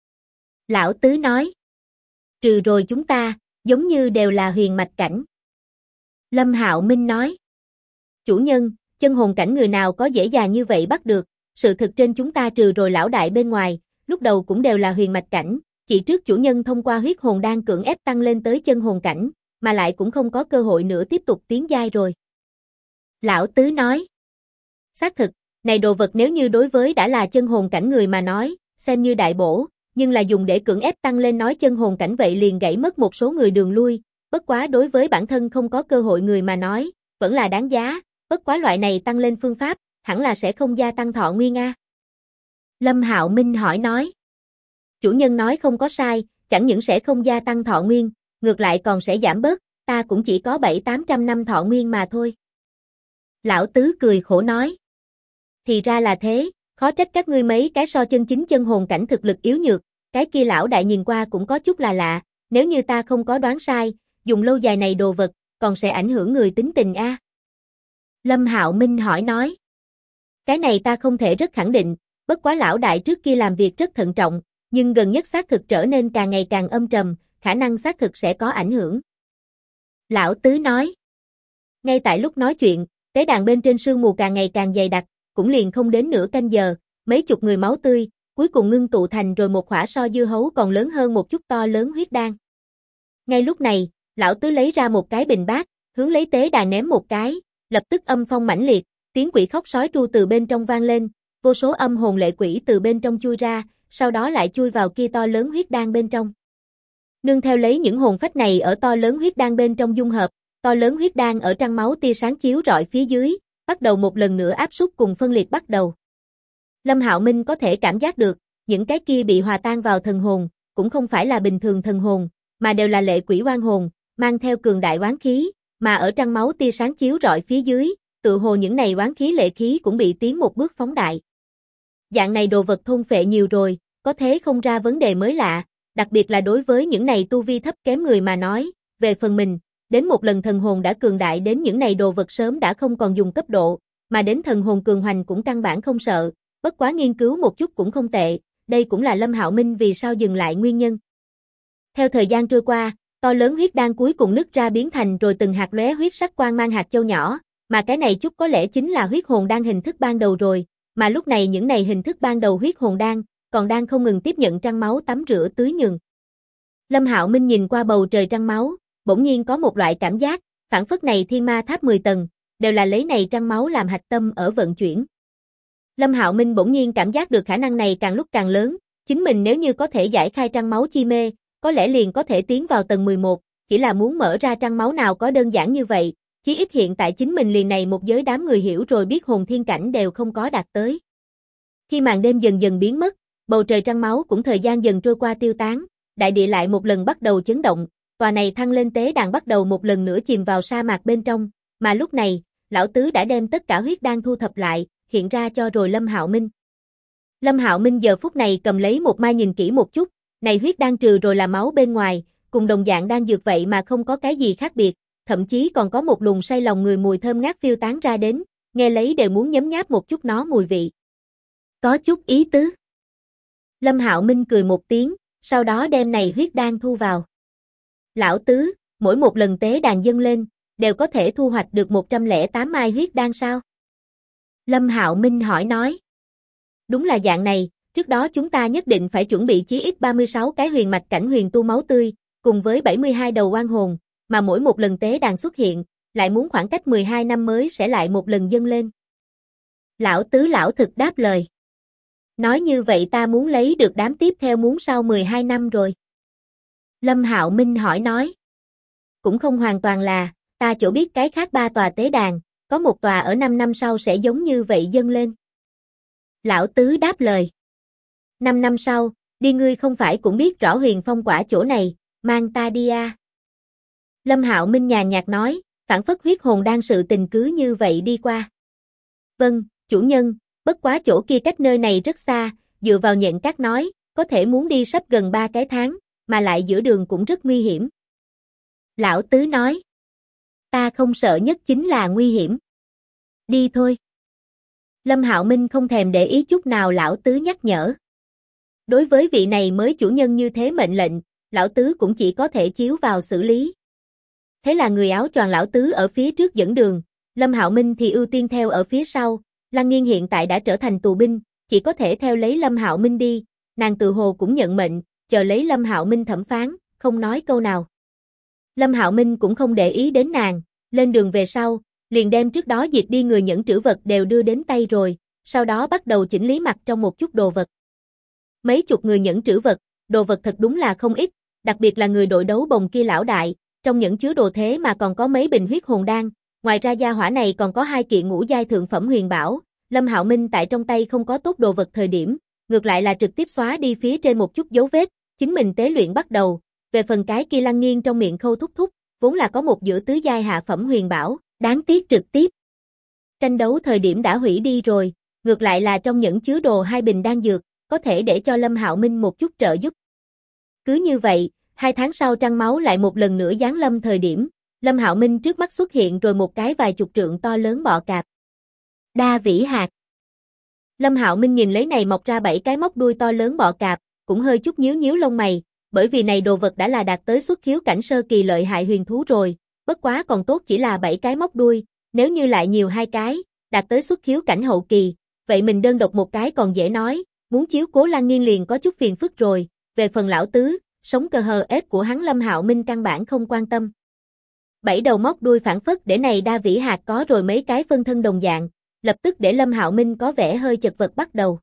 Lão tứ nói. Trừ rồi chúng ta, giống như đều là huyền mạch cảnh. Lâm Hạo Minh nói. Chủ nhân, chân hồn cảnh người nào có dễ dàng như vậy bắt được, sự thực trên chúng ta trừ rồi lão đại bên ngoài, lúc đầu cũng đều là huyền mạch cảnh, chỉ trước chủ nhân thông qua huyết hồn đan cưỡng ép tăng lên tới chân hồn cảnh, mà lại cũng không có cơ hội nữa tiếp tục tiến giai rồi. Lão tứ nói. Xác thực, này đồ vật nếu như đối với đã là chân hồn cảnh người mà nói, xem như đại bổ, nhưng là dùng để cưỡng ép tăng lên nói chân hồn cảnh vậy liền gãy mất một số người đường lui, bất quá đối với bản thân không có cơ hội người mà nói, vẫn là đáng giá, bất quá loại này tăng lên phương pháp, hẳn là sẽ không gia tăng thọ nguyên a. Lâm Hạo Minh hỏi nói. Chủ nhân nói không có sai, chẳng những sẽ không gia tăng thọ nguyên, ngược lại còn sẽ giảm bớt, ta cũng chỉ có 700-800 năm thọ nguyên mà thôi. Lão Tứ cười khổ nói. Thì ra là thế, khó trách các ngươi mấy cái so chân chính chân hồn cảnh thực lực yếu nhược, cái kia lão đại nhìn qua cũng có chút là lạ, nếu như ta không có đoán sai, dùng lâu dài này đồ vật, còn sẽ ảnh hưởng người tính tình a. Lâm Hạo Minh hỏi nói. Cái này ta không thể rất khẳng định, bất quá lão đại trước kia làm việc rất thận trọng, nhưng gần nhất xác thực trở nên càng ngày càng âm trầm, khả năng xác thực sẽ có ảnh hưởng. Lão Tứ nói. Ngay tại lúc nói chuyện, tế đàn bên trên sương mù càng ngày càng dày đặc, cũng liền không đến nửa canh giờ, mấy chục người máu tươi, cuối cùng ngưng tụ thành rồi một quả so dưa hấu còn lớn hơn một chút to lớn huyết đan. Ngay lúc này, lão Tứ lấy ra một cái bình bát, hướng lấy tế đàn ném một cái, lập tức âm phong mãnh liệt, tiếng quỷ khóc sói tru từ bên trong vang lên, vô số âm hồn lệ quỷ từ bên trong chui ra, sau đó lại chui vào kia to lớn huyết đan bên trong. Nương theo lấy những hồn phách này ở to lớn huyết đan bên trong dung hợp, to lớn huyết đan ở trăng máu tia sáng chiếu rọi phía dưới, bắt đầu một lần nữa áp suất cùng phân liệt bắt đầu. Lâm Hạo Minh có thể cảm giác được, những cái kia bị hòa tan vào thần hồn, cũng không phải là bình thường thần hồn, mà đều là lệ quỷ oan hồn, mang theo cường đại oán khí, mà ở trăng máu tia sáng chiếu rọi phía dưới, tự hồ những này oán khí lệ khí cũng bị tiến một bước phóng đại. Dạng này đồ vật thôn phệ nhiều rồi, có thế không ra vấn đề mới lạ, đặc biệt là đối với những này tu vi thấp kém người mà nói, về phần mình, đến một lần thần hồn đã cường đại đến những này đồ vật sớm đã không còn dùng cấp độ, mà đến thần hồn cường hoành cũng căn bản không sợ, bất quá nghiên cứu một chút cũng không tệ, đây cũng là Lâm Hạo Minh vì sao dừng lại nguyên nhân. Theo thời gian trôi qua, to lớn huyết đan cuối cùng nứt ra biến thành rồi từng hạt lóe huyết sắc quang mang hạt châu nhỏ, mà cái này chút có lẽ chính là huyết hồn đan hình thức ban đầu rồi, mà lúc này những này hình thức ban đầu huyết hồn đan còn đang không ngừng tiếp nhận trăng máu tắm rửa tưới nhường. Lâm Hạo Minh nhìn qua bầu trời trăng máu, bỗng nhiên có một loại cảm giác, phảng phất này thiên ma tháp 10 tầng, đều là lấy này trăng máu làm hạch tâm ở vận chuyển. Lâm Hạo Minh bỗng nhiên cảm giác được khả năng này càng lúc càng lớn, chính mình nếu như có thể giải khai trăng máu chi mê, có lẽ liền có thể tiến vào tầng 11, chỉ là muốn mở ra trăng máu nào có đơn giản như vậy, chí ít hiện tại chính mình liền này một giới đám người hiểu rồi biết hồn thiên cảnh đều không có đạt tới. Khi màn đêm dần dần biến mất, bầu trời trăng máu cũng thời gian dần trôi qua tiêu tán, đại địa lại một lần bắt đầu chấn động, tòa này thăng lên tế đàn bắt đầu một lần nữa chìm vào sa mạc bên trong, mà lúc này, lão Tứ đã đem tất cả huyết đan thu thập lại, hiện ra cho rồi Lâm Hạo Minh. Lâm Hạo Minh giờ phút này cầm lấy một mai nhìn kỹ một chút, này huyết đan trừ rồi là máu bên ngoài, cùng đồng dạng đan dược vậy mà không có cái gì khác biệt, thậm chí còn có một luồng say lòng người mùi thơm ngát phiêu tán ra đến, nghe lấy đều muốn nhấm nháp một chút nó mùi vị. Có chút ý tứ. Lâm Hạo Minh cười một tiếng, sau đó đem này huyết đan thu vào. Lão Tứ, mỗi một lần tế đàn dâng lên, đều có thể thu hoạch được 108 mai huyết đan sao? Lâm Hạo Minh hỏi nói. Đúng là dạng này, trước đó chúng ta nhất định phải chuẩn bị chí ít 36 cái huyền mạch cảnh huyền tu máu tươi, cùng với 72 đầu oan hồn, mà mỗi một lần tế đàn xuất hiện, lại muốn khoảng cách 12 năm mới sẽ lại một lần dâng lên. Lão Tứ lão thực đáp lời. Nói như vậy ta muốn lấy được đám tiếp theo muốn sau 12 năm rồi. Lâm Hạo Minh hỏi nói. Cũng không hoàn toàn là, ta chỗ biết cái khác 3 tòa tế đàn, có một tòa ở 5 năm sau sẽ giống như vậy dâng lên. Lão Tứ đáp lời. 5 năm sau, đi ngươi không phải cũng biết rõ huyền phong quả chỗ này, mang ta đi a. Lâm Hạo Minh nhàn nhạt nói, phảng phất huyết hồn đang sự tình cứ như vậy đi qua. Vâng, chủ nhân, bất quá chỗ kia cách nơi này rất xa, dựa vào nhện cát nói, có thể muốn đi sắp gần 3 cái tháng, mà lại giữa đường cũng rất nguy hiểm. Lão Tứ nói, ta không sợ nhất chính là nguy hiểm. Đi thôi. Lâm Hạo Minh không thèm để ý chút nào Lão Tứ nhắc nhở. Đối với vị này mới chủ nhân như thế mệnh lệnh, Lão Tứ cũng chỉ có thể chiếu vào xử lý. Thế là người áo choàng Lão Tứ ở phía trước dẫn đường, Lâm Hạo Minh thì ưu tiên theo ở phía sau, Lăng Nghiên hiện tại đã trở thành tù binh, chỉ có thể theo lấy Lâm Hạo Minh đi, nàng tự hồ cũng nhận mệnh, chờ lấy Lâm Hạo Minh thẩm phán, không nói câu nào. Lâm Hạo Minh cũng không để ý đến nàng, lên đường về sau, liền đem trước đó diệt đi người nhẫn trữ vật đều đưa đến tay rồi, sau đó bắt đầu chỉnh lý mặt trong một chút đồ vật. Mấy chục người nhẫn trữ vật, đồ vật thật đúng là không ít, đặc biệt là người đội đấu bồng kia lão đại, trong nhẫn chứa đồ thế mà còn có mấy bình huyết hồn đan, ngoài ra gia hỏa này còn có 2 kiện ngũ giai thượng phẩm huyền bảo, Lâm Hạo Minh tại trong tay không có tốt đồ vật thời điểm, ngược lại là trực tiếp xóa đi phía trên một chút dấu vết, chính mình tế luyện bắt đầu, về phần cái kia Lăng Nghiên trong miệng khâu thúc thúc, vốn là có một giữa tứ giai hạ phẩm huyền bảo, đáng tiếc trực tiếp Tranh đấu thời điểm đã hủy đi rồi, ngược lại là trong nhẫn chứa đồ 2 bình đan dược, có thể để cho Lâm Hạo Minh một chút trợ giúp. Cứ như vậy, 2 tháng sau trăng máu lại một lần nữa giáng lâm thời điểm, Lâm Hạo Minh trước mắt xuất hiện rồi một cái vài chục trượng to lớn bọ cạp. Đa vĩ hạt. Lâm Hạo Minh nhìn lấy này mọc ra 7 cái móc đuôi to lớn bọ cạp, cũng hơi chút nhíu nhíu lông mày, bởi vì này đồ vật đã là đạt tới xuất khiếu cảnh sơ kỳ lợi hại huyền thú rồi, bất quá còn tốt chỉ là 7 cái móc đuôi, nếu như lại nhiều 2 cái, đạt tới xuất khiếu cảnh hậu kỳ, vậy mình đơn độc một cái còn dễ nói, muốn chiếu cố Lăng Nghiên liền có chút phiền phức rồi, về phần lão tứ, sống cờ hờ ép của hắn Lâm Hạo Minh căn bản không quan tâm. 7 đầu móc đuôi phản phất để này đa vĩ hạt có rồi mấy cái phân thân đồng dạng, lập tức để Lâm Hạo Minh có vẻ hơi chật vật bắt đầu.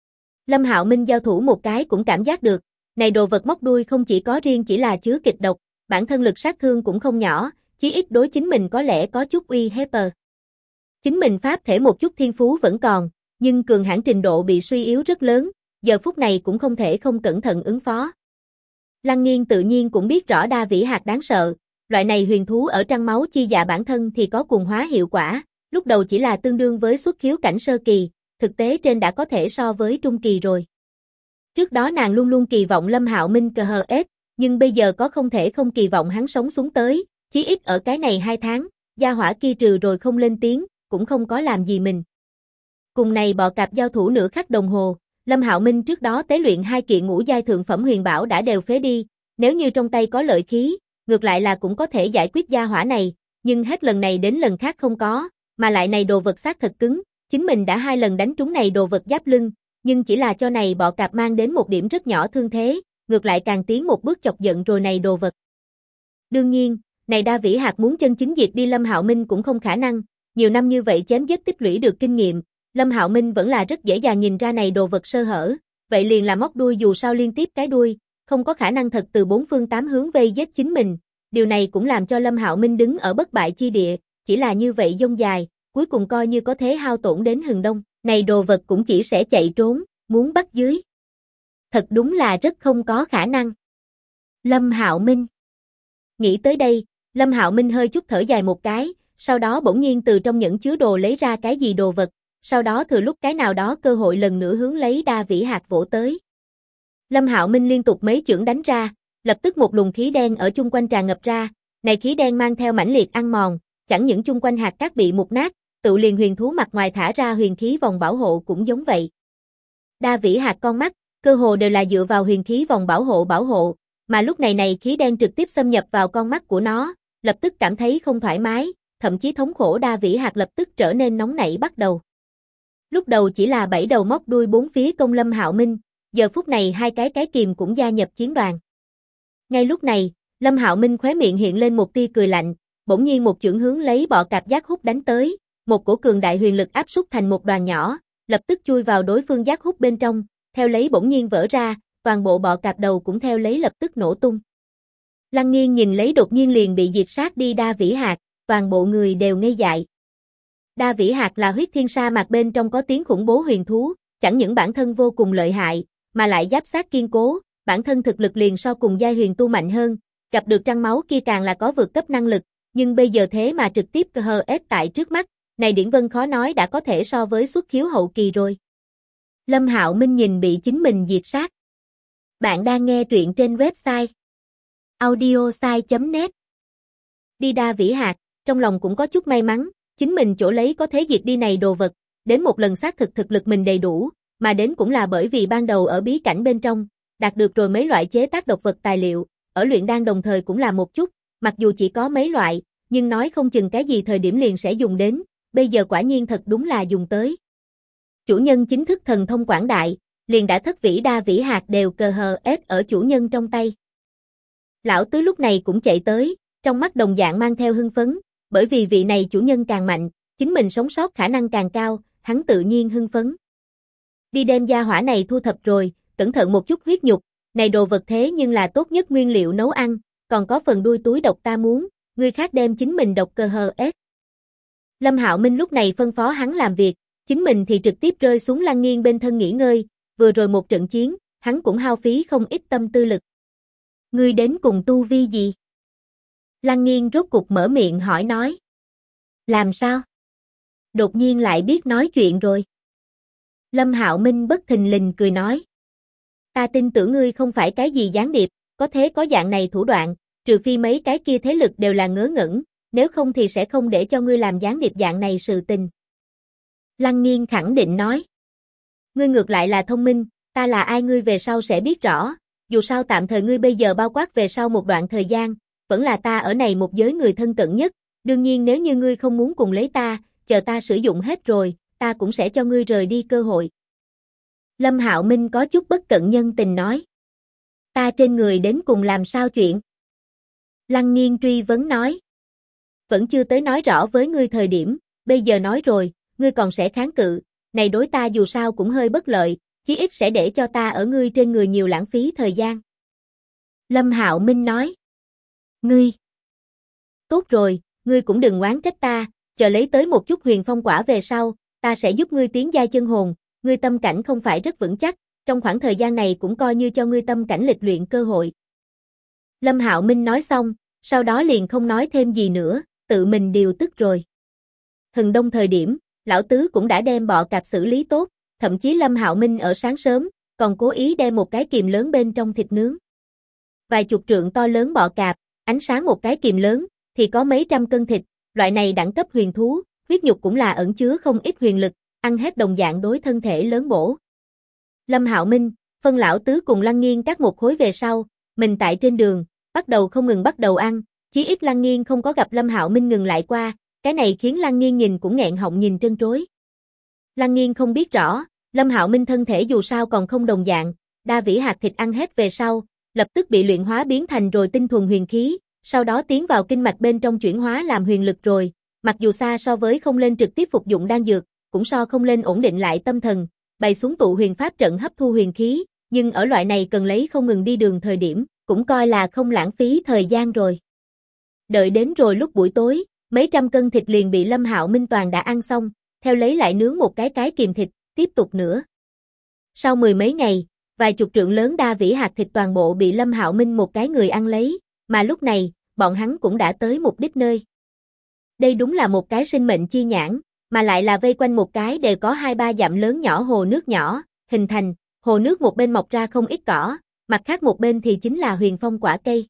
Lâm Hạo Minh giao thủ một cái cũng cảm giác được, này đồ vật móc đuôi không chỉ có riêng chỉ là chứa kịch độc, bản thân lực sát thương cũng không nhỏ, chí ít đối chính mình có lẽ có chút uy hiếp. Chính mình pháp thể một chút thiên phú vẫn còn, nhưng cường hãn trình độ bị suy yếu rất lớn, giờ phút này cũng không thể không cẩn thận ứng phó. Lăng Nghiên tự nhiên cũng biết rõ đa vĩ hạt đáng sợ, loại này huyền thú ở trăng máu chi dạ bản thân thì có cuồng hóa hiệu quả, lúc đầu chỉ là tương đương với xuất khiếu cảnh sơ kỳ, thực tế trên đã có thể so với trung kỳ rồi. Trước đó nàng luôn luôn kỳ vọng Lâm Hạo Minh cờ hờ ép, nhưng bây giờ có không thể không kỳ vọng hắn sống xuống tới, chí ít ở cái này 2 tháng, gia hỏa kia trừ rồi không lên tiếng, cũng không có làm gì mình. Cùng này bọ cạp giao thủ nửa khắc đồng hồ, Lâm Hạo Minh trước đó tế luyện 2 kiện ngũ giai thượng phẩm huyền bảo đã đều phế đi, nếu như trong tay có lợi khí, ngược lại là cũng có thể giải quyết gia hỏa này, nhưng hết lần này đến lần khác không có, mà lại này đồ vật xác thật cứng, chính mình đã 2 lần đánh trúng này đồ vật giáp lưng, nhưng chỉ là cho này bọ cạp mang đến một điểm rất nhỏ thương thế, ngược lại càng tiến một bước chọc giận rồi này đồ vật. Đương nhiên, này đa vĩ hạt muốn chân chính diệt đi Lâm Hạo Minh cũng không khả năng, nhiều năm như vậy chém giết tích lũy được kinh nghiệm, Lâm Hạo Minh vẫn là rất dễ dàng nhìn ra này đồ vật sơ hở, vậy liền là móc đuôi dù sao liên tiếp cái đuôi, không có khả năng thật từ 4 phương 8 hướng vây giết chính mình, điều này cũng làm cho Lâm Hạo Minh đứng ở bất bại chi địa, chỉ là như vậy dông dài, cuối cùng coi như có thế hao tổn đến hừng đông, này đồ vật cũng chỉ sẽ chạy trốn, muốn bắt dưới. Thật đúng là rất không có khả năng. Lâm Hạo Minh. Nghĩ tới đây, Lâm Hạo Minh hơi chút thở dài một cái, sau đó bỗng nhiên từ trong nhẫn chứa đồ lấy ra cái gì đồ vật, sau đó thừa lúc cái nào đó cơ hội lần nữa hướng lấy đa vĩ hạt vỗ tới. Lâm Hạo Minh liên tục mấy chưởng đánh ra, lập tức một luồng khí đen ở chung quanh tràn ngập ra, này khí đen mang theo mãnh liệt ăn mòn, chẳng những chung quanh hạt cát bị mục nát, tự liền huyền thú mặt ngoài thả ra huyền khí vòng bảo hộ cũng giống vậy. Đa vĩ hạt con mắt, cơ hồ đều là dựa vào huyền khí vòng bảo hộ, mà lúc này khí đen trực tiếp xâm nhập vào con mắt của nó, lập tức cảm thấy không thoải mái, thậm chí thống khổ đa vĩ hạt lập tức trở nên nóng nảy bắt đầu. Lúc đầu chỉ là 7 đầu móc đuôi 4 phía công Lâm Hạo Minh, giờ phút này 2 cái kìm cũng gia nhập chiến đoàn. Ngay lúc này, Lâm Hạo Minh khóe miệng hiện lên một tia cười lạnh, bỗng nhiên một chưởng hướng lấy bọ cạp giác hút đánh tới, một cổ cường đại huyền lực áp xúc thành một đoàn nhỏ, lập tức chui vào đối phương giác hút bên trong, theo lấy bỗng nhiên vỡ ra, toàn bộ bọ cạp đầu cũng theo lấy lập tức nổ tung. Lăng Nghiên nhìn lấy đột nhiên liền bị diệt sát đi đa vĩ hạt, toàn bộ người đều ngây dại. Đa vĩ hạt là huyết thiên sa mạc bên trong có tiếng khủng bố huyền thú, chẳng những bản thân vô cùng lợi hại, mà lại giáp sát kiên cố, bản thân thực lực liền so cùng giai huyền tu mạnh hơn, gặp được trăng máu kia càng là có vượt cấp năng lực, nhưng bây giờ thế mà trực tiếp hờ ép tại trước mắt, này Điển Vân khó nói đã có thể so với xuất khiếu hậu kỳ rồi. Lâm Hạo Minh nhìn bị chính mình diệt sát. Bạn đang nghe truyện trên website audiosai.net. Đi đa vĩ hạt, trong lòng cũng có chút may mắn, chính mình chỗ lấy có thế diệt đi này đồ vật, đến một lần xác thực thực lực mình đầy đủ, mà đến cũng là bởi vì ban đầu ở bí cảnh bên trong, đạt được rồi mấy loại chế tác độc vật tài liệu, ở luyện đan đồng thời cũng là một chút, mặc dù chỉ có mấy loại, nhưng nói không chừng cái gì thời điểm liền sẽ dùng đến, bây giờ quả nhiên thật đúng là dùng tới. Chủ nhân chính thức thần thông quảng đại, liền đã thất vĩ đa vĩ hạt đều cờ hờ ép ở chủ nhân trong tay. Lão tứ lúc này cũng chạy tới, trong mắt đồng dạng mang theo hưng phấn, bởi vì vị này chủ nhân càng mạnh, chính mình sống sót khả năng càng cao, hắn tự nhiên hưng phấn. Đi đem gia hỏa này thu thập rồi, cẩn thận một chút huyết nhục, này đồ vật thế nhưng là tốt nhất nguyên liệu nấu ăn, còn có phần đuôi túi độc ta muốn, người khác đem chính mình độc cờ hờ ép. Lâm Hạo Minh lúc này phân phó hắn làm việc, chính mình thì trực tiếp rơi xuống Lăng Nghiên bên thân nghỉ ngơi, vừa rồi một trận chiến, hắn cũng hao phí không ít tâm tư lực. Ngươi đến cùng tu vi gì? Lăng Nghiên rốt cục mở miệng hỏi nói. Làm sao? Đột nhiên lại biết nói chuyện rồi. Lâm Hạo Minh bất thình lình cười nói. Ta tin tưởng ngươi không phải cái gì gián điệp, có thế có dạng này thủ đoạn, trừ phi mấy cái kia thế lực đều là ngớ ngẩn, nếu không thì sẽ không để cho ngươi làm gián điệp dạng này sự tình. Lăng Nghiên khẳng định nói. Ngươi ngược lại là thông minh, ta là ai ngươi về sau sẽ biết rõ, dù sao tạm thời ngươi bây giờ bao quát về sau một đoạn thời gian, vẫn là ta ở này một giới người thân cận nhất, đương nhiên nếu như ngươi không muốn cùng lấy ta, chờ ta sử dụng hết rồi, ta cũng sẽ cho ngươi rời đi cơ hội. Lâm Hạo Minh có chút bất cận nhân tình nói. Ta trên người đến cùng làm sao chuyện? Lăng Nghiên truy vấn nói. Vẫn chưa tới nói rõ với ngươi thời điểm, bây giờ nói rồi, ngươi còn sẽ kháng cự, này đối ta dù sao cũng hơi bất lợi, chí ít sẽ để cho ta ở ngươi trên người nhiều lãng phí thời gian. Lâm Hạo Minh nói. Ngươi. Tốt rồi, ngươi cũng đừng oán trách ta, chờ lấy tới một chút huyền phong quả về sau, ta sẽ giúp ngươi tiến giai chân hồn, ngươi tâm cảnh không phải rất vững chắc, trong khoảng thời gian này cũng coi như cho ngươi tâm cảnh lịch luyện cơ hội. Lâm Hạo Minh nói xong, sau đó liền không nói thêm gì nữa, tự mình điều tức rồi. Hừng đông thời điểm, lão tứ cũng đã đem bọ cạp xử lý tốt, thậm chí Lâm Hạo Minh ở sáng sớm, còn cố ý đem một cái kìm lớn bên trong thịt nướng. Vài chục trượng to lớn bọ cạp, ánh sáng một cái kìm lớn, thì có mấy trăm cân thịt, loại này đẳng cấp huyền thú, huyết nhục cũng là ẩn chứa không ít huyền lực, ăn hết đồng dạng đối thân thể lớn bổ. Lâm Hạo Minh, phân lão tứ cùng Lăng Nghiên cắt một khối về sau, mình tại trên đường, không ngừng bắt đầu ăn, chí ít Lăng Nghiên không có gặp Lâm Hạo Minh ngừng lại qua, cái này khiến Lăng Nghiên nhìn cũng nghẹn họng nhìn trân trối. Lăng Nghiên không biết rõ, Lâm Hạo Minh thân thể dù sao còn không đồng dạng, đa vĩ hạt thịt ăn hết về sau, lập tức bị luyện hóa biến thành rồi tinh thuần huyền khí, sau đó tiến vào kinh mạch bên trong chuyển hóa làm huyền lực rồi, mặc dù xa so với không lên trực tiếp phục dụng đan dược, cũng so không lên ổn định lại tâm thần, bày xuống tụ huyền pháp trận hấp thu huyền khí, nhưng ở loại này cần lấy không ngừng đi đường thời điểm, cũng coi là không lãng phí thời gian rồi. Đợi đến rồi lúc buổi tối, mấy trăm cân thịt liền bị Lâm Hạo Minh toàn đã ăn xong, theo lấy lại nướng một cái kìm thịt, tiếp tục nữa. Sau mười mấy ngày, vài chục trượng lớn đa vĩ hạt thịt toàn bộ bị Lâm Hạo Minh một cái người ăn lấy, mà lúc này, bọn hắn cũng đã tới mục đích nơi. Đây đúng là một cái sinh mệnh chi nhãn, mà lại là vây quanh một cái đều có 2-3 dặm lớn nhỏ hồ nước nhỏ, hình thành, hồ nước một bên mọc ra không ít cỏ, mặt khác một bên thì chính là huyền phong quả cây.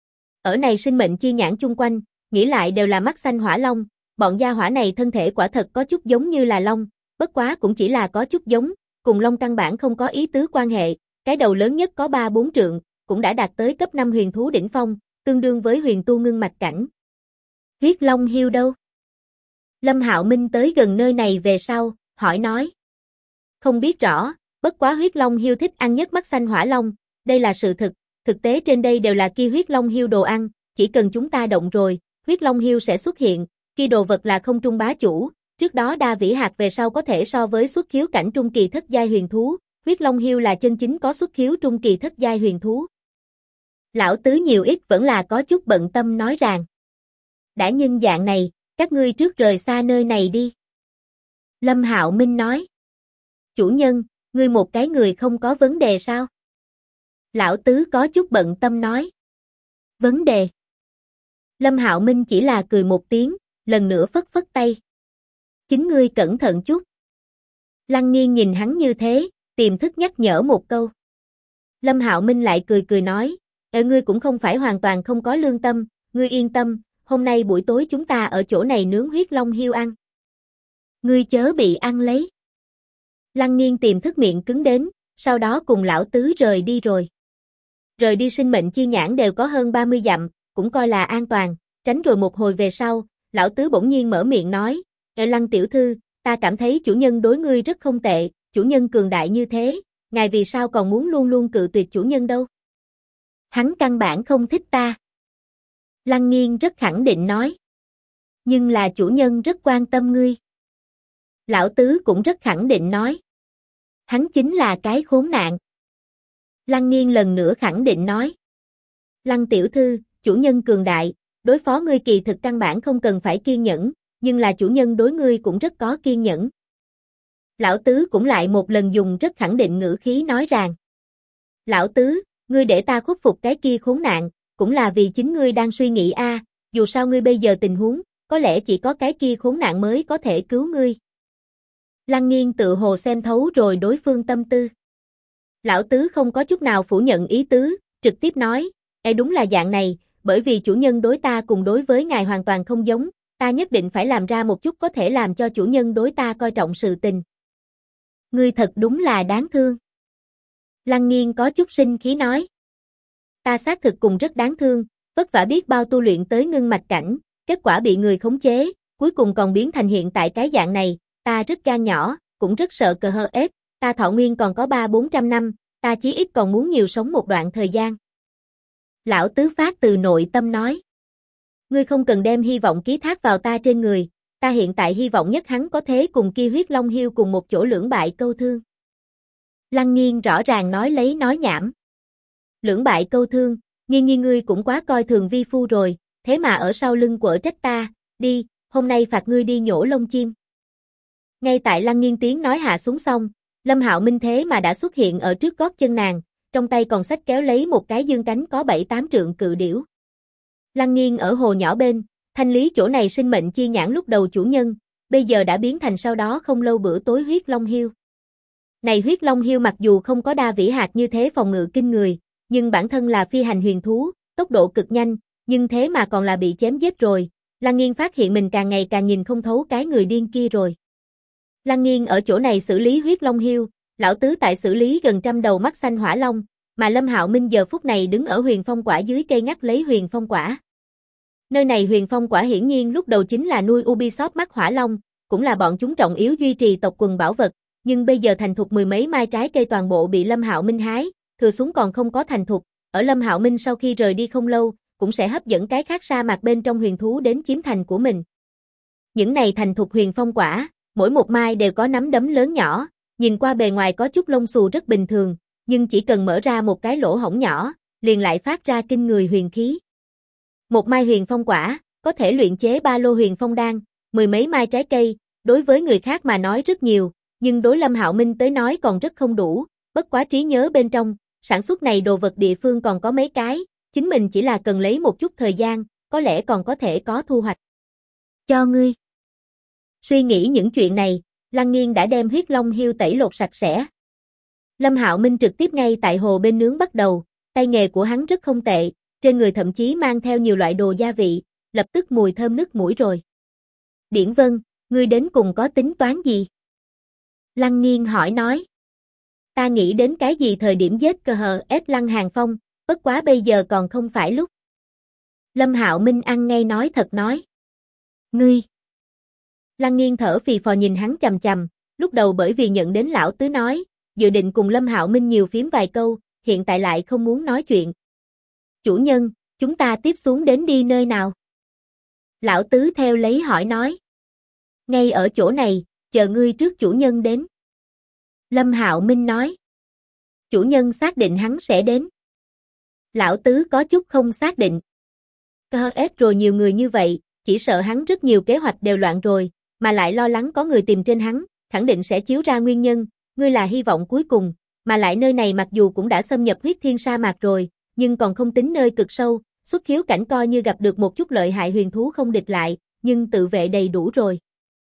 Ở này sinh mệnh chi nhãn chung quanh, nghĩ lại đều là mắt xanh hỏa long, bọn gia hỏa này thân thể quả thật có chút giống như là long, bất quá cũng chỉ là có chút giống, cùng long căn bản không có ý tứ quan hệ, cái đầu lớn nhất có 3-4 trượng, cũng đã đạt tới cấp 5 huyền thú đỉnh phong, tương đương với huyền tu ngưng mạch cảnh. Huyết Long Hiêu đâu? Lâm Hạo Minh tới gần nơi này về sau, hỏi nói. Không biết rõ, bất quá Huyết Long Hiêu thích ăn nhất mắt xanh hỏa long, đây là sự thực tế trên đây đều là kia Huyết Long Hiêu đồ ăn, chỉ cần chúng ta động rồi, Huyết Long Hiêu sẽ xuất hiện, kia đồ vật là không trung bá chủ, trước đó đa vĩ hạt về sau có thể so với xuất khiếu cảnh trung kỳ thất giai huyền thú, Huyết Long Hiêu là chân chính có xuất khiếu trung kỳ thất giai huyền thú. Lão tứ nhiều ít vẫn là có chút bận tâm nói rằng. Đã nhân dạng này, các ngươi trước rời xa nơi này đi. Lâm Hạo Minh nói. Chủ nhân, ngươi một cái người không có vấn đề sao? Lão tứ có chút bận tâm nói. Vấn đề. Lâm Hạo Minh chỉ là cười một tiếng, lần nữa phất phất tay. Chính ngươi cẩn thận chút. Lăng Nghiên nhìn hắn như thế, tiềm thức nhắc nhở một câu. Lâm Hạo Minh lại cười nói, ngươi cũng không phải hoàn toàn không có lương tâm, ngươi yên tâm, hôm nay buổi tối chúng ta ở chỗ này nướng Huyết Long Hiêu ăn. Ngươi chớ bị ăn lấy. Lăng Nghiên tiềm thức miệng cứng đến, sau đó cùng lão tứ rời đi rồi. Rời đi sinh mệnh chi nhãn đều có hơn 30 dặm, cũng coi là an toàn, tránh rồi một hồi về sau, lão tứ bỗng nhiên mở miệng nói, Lăng tiểu thư, ta cảm thấy chủ nhân đối ngươi rất không tệ, chủ nhân cường đại như thế, ngài vì sao còn muốn luôn luôn cự tuyệt chủ nhân đâu? Hắn căn bản không thích ta. Lăng Nghiên rất khẳng định nói. Nhưng là chủ nhân rất quan tâm ngươi. Lão tứ cũng rất khẳng định nói. Hắn chính là cái khốn nạn. Lăng Nghiên lần nữa khẳng định nói. Lăng tiểu thư, chủ nhân cường đại, đối phó ngươi kỳ thực căn bản không cần phải kiên nhẫn, nhưng là chủ nhân đối ngươi cũng rất có kiên nhẫn. Lão tứ cũng lại một lần dùng rất khẳng định ngữ khí nói rằng. Lão tứ, ngươi để ta khuất phục cái kia khốn nạn, cũng là vì chính ngươi đang suy nghĩ a, dù sao ngươi bây giờ tình huống, có lẽ chỉ có cái kia khốn nạn mới có thể cứu ngươi. Lăng Nghiên tự hồ xem thấu rồi đối phương tâm tư. Lão tứ không có chút nào phủ nhận ý tứ, trực tiếp nói, đúng là dạng này, bởi vì chủ nhân đối ta cùng đối với ngài hoàn toàn không giống, ta nhất định phải làm ra một chút có thể làm cho chủ nhân đối ta coi trọng sự tình. Ngươi thật đúng là đáng thương. Lăng Nghiên có chút sinh khí nói. Ta xác thực cùng rất đáng thương, vất vả biết bao tu luyện tới ngưng mạch cảnh, kết quả bị người khống chế, cuối cùng còn biến thành hiện tại cái dạng này, ta rất gan nhỏ, cũng rất sợ cờ hờ ép, ta thọ nguyên còn có 300-400 năm, ta chí ít còn muốn nhiều sống một đoạn thời gian. Lão tứ phát từ nội tâm nói. Ngươi không cần đem hy vọng ký thác vào ta trên người, ta hiện tại hy vọng nhất hắn có thế cùng kia huyết long hiêu cùng một chỗ lưỡng bại câu thương. Lăng Nghiên rõ ràng nói lấy nói nhảm. Lưỡng bại câu thương, Nghiên ngươi cũng quá coi thường vi phu rồi, thế mà ở sau lưng quở trách ta, đi, hôm nay phạt ngươi đi nhổ lông chim. Ngay tại Lăng Nghiên tiếng nói hạ xuống xong, Lâm Hạo Minh thế mà đã xuất hiện ở trước gót chân nàng, trong tay còn xách kéo lấy một cái dương cánh có 7-8 trượng cự điểu. Lăng Nghiên ở hồ nhỏ bên, thanh lý chỗ này sinh mệnh chi nhãn lúc đầu chủ nhân, bây giờ đã biến thành sau đó không lâu bữa tối huyết long hiêu. Này huyết long hiêu mặc dù không có đa vĩ hạt như thế phòng ngự kinh người, nhưng bản thân là phi hành huyền thú, tốc độ cực nhanh, nhưng thế mà còn là bị chém giết rồi. Lăng Nghiên phát hiện mình càng ngày càng nhìn không thấu cái người điên kia rồi. Lăng Nghiên ở chỗ này xử lý huyết long hiêu, lão tứ tại xử lý gần 100 đầu mắt xanh hỏa long, mà Lâm Hạo Minh giờ phút này đứng ở huyền phong quả dưới cây ngắt lấy huyền phong quả. Nơi này huyền phong quả hiển nhiên lúc đầu chính là nuôi Ubisoft mắt hỏa long, cũng là bọn chúng trọng yếu duy trì tộc quần bảo vật, nhưng bây giờ thành thục mười mấy mai trái cây toàn bộ bị Lâm Hạo Minh hái, thừa xuống còn không có thành thục, ở Lâm Hạo Minh sau khi rời đi không lâu, cũng sẽ hấp dẫn cái khác sa mạc bên trong huyền thú đến chiếm thành của mình. Những này thành thục huyền phong quả, mỗi một mai đều có nắm đấm lớn nhỏ, nhìn qua bề ngoài có chút lông xù rất bình thường, nhưng chỉ cần mở ra một cái lỗ hổng nhỏ, liền lại phát ra kinh người huyền khí. Một mai huyền phong quả, có thể luyện chế 3 lô huyền phong đan, mười mấy mai trái cây, đối với người khác mà nói rất nhiều, nhưng đối Lâm Hạo Minh tới nói còn rất không đủ, bất quá trí nhớ bên trong, sản xuất này đồ vật địa phương còn có mấy cái, chính mình chỉ là cần lấy một chút thời gian, có lẽ còn có thể có thu hoạch. Cho ngươi. Suy nghĩ những chuyện này, Lăng Nghiên đã đem huyết long hiêu tẩy lột sạch sẽ. Lâm Hạo Minh trực tiếp ngay tại hồ bên nướng bắt đầu, tay nghề của hắn rất không tệ, trên người thậm chí mang theo nhiều loại đồ gia vị, lập tức mùi thơm nức mũi rồi. Điển Vân, ngươi đến cùng có tính toán gì? Lăng Nghiên hỏi nói. Ta nghĩ đến cái gì thời điểm giết cờ hờ ép Lăng Hàn Phong, bất quá bây giờ còn không phải lúc. Lâm Hạo Minh ăn ngay nói thật nói. Ngươi. Lăng Nghiên thở phì phò nhìn hắn chằm chằm, lúc đầu bởi vì nhận đến lão tứ nói, dự định cùng Lâm Hạo Minh nhiều phím vài câu, hiện tại lại không muốn nói chuyện. Chủ nhân, chúng ta tiếp xuống đến đi nơi nào? Lão tứ theo lấy hỏi nói. Ngay ở chỗ này, chờ ngươi trước chủ nhân đến. Lâm Hạo Minh nói. Chủ nhân xác định hắn sẽ đến. Lão tứ có chút không xác định. KS rồi nhiều người như vậy, chỉ sợ hắn rất nhiều kế hoạch đều loạn rồi, mà lại lo lắng có người tìm trên hắn, khẳng định sẽ chiếu ra nguyên nhân, ngươi là hy vọng cuối cùng, mà lại nơi này mặc dù cũng đã xâm nhập huyết thiên sa mạc rồi, nhưng còn không tính nơi cực sâu, xuất khiếu cảnh coi như gặp được một chút lợi hại huyền thú không địch lại, nhưng tự vệ đầy đủ rồi.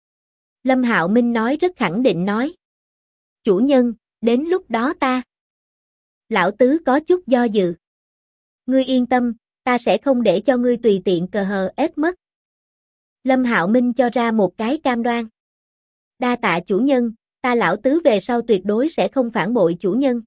Lâm Hạo Minh nói rất khẳng định nói. Chủ nhân, đến lúc đó ta. Lão tứ có chút do dự. Ngươi yên tâm, ta sẽ không để cho ngươi tùy tiện cờ hờ ép mất. Lâm Hạo Minh cho ra một cái cam đoan. Đa tạ chủ nhân, ta lão tứ về sau tuyệt đối sẽ không phản bội chủ nhân.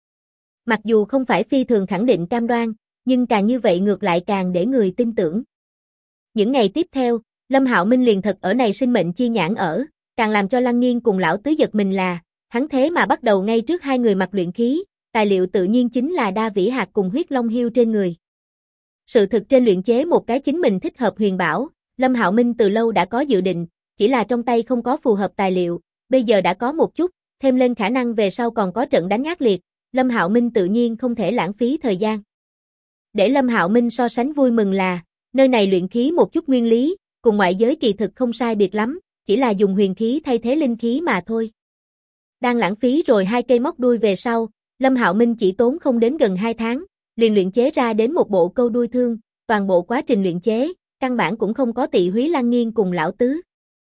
Mặc dù không phải phi thường khẳng định cam đoan, nhưng càng như vậy ngược lại càng để người tin tưởng. Những ngày tiếp theo, Lâm Hạo Minh liền thật ở này sinh mệnh chi nhãn ở, càng làm cho Lăng Nghiên cùng lão tứ giật mình là, hắn thế mà bắt đầu ngay trước hai người mặc luyện khí, tài liệu tự nhiên chính là đa vĩ hạt cùng huyết long hiêu trên người. Sự thực trên luyện chế một cái chính mình thích hợp huyền bảo, Lâm Hạo Minh từ lâu đã có dự định, chỉ là trong tay không có phù hợp tài liệu, bây giờ đã có một chút, thêm lên khả năng về sau còn có trận đánh ác liệt, Lâm Hạo Minh tự nhiên không thể lãng phí thời gian. Để Lâm Hạo Minh so sánh vui mừng là, nơi này luyện khí một chút nguyên lý, cùng ngoại giới kỳ thực không sai biệt lắm, chỉ là dùng huyền khí thay thế linh khí mà thôi. Đang lãng phí rồi 2 cây móc đuôi về sau, Lâm Hạo Minh chỉ tốn không đến gần 2 tháng, liền luyện chế ra đến một bộ câu đuôi thương, toàn bộ quá trình luyện chế, căn bản cũng không có tị húy Lăng Nghiên cùng lão tứ.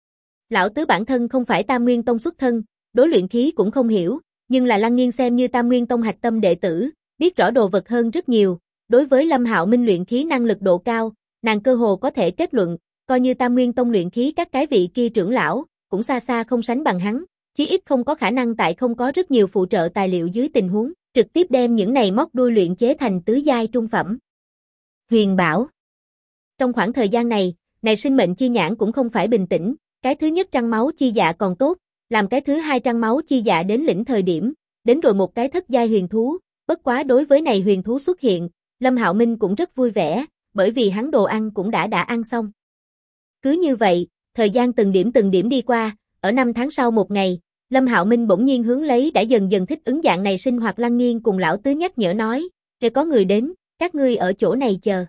Lão tứ bản thân không phải Tam Nguyên Tông xuất thân, đối luyện khí cũng không hiểu, nhưng là Lăng Nghiên xem như Tam Nguyên Tông hạch tâm đệ tử, biết rõ đồ vật hơn rất nhiều, đối với Lâm Hạo Minh luyện khí năng lực độ cao, nàng cơ hồ có thể kết luận, coi như Tam Nguyên Tông luyện khí các cái vị kia trưởng lão, cũng xa xa không sánh bằng hắn, chí ít không có khả năng tại không có rất nhiều phụ trợ tài liệu dưới tình huống, trực tiếp đem những này móc đuôi luyện chế thành tứ giai trung phẩm. Huyền Bảo. Trong khoảng thời gian này, sinh mệnh chi nhãn cũng không phải bình tĩnh, cái thứ nhất trăng máu chi dạ còn tốt, làm cái thứ hai trăng máu chi dạ đến lĩnh thời điểm, đến rồi một cái thất giai huyền thú, bất quá đối với này huyền thú xuất hiện, Lâm Hạo Minh cũng rất vui vẻ, bởi vì hắn đồ ăn cũng đã ăn xong. Cứ như vậy, thời gian từng điểm đi qua, ở 5 tháng sau một ngày, Lâm Hạo Minh bỗng nhiên hướng lấy đã dần dần thích ứng dạng này sinh hoạt Lăng Nghiên cùng lão tứ nhắc nhở nói, "Để có người đến, các ngươi ở chỗ này chờ."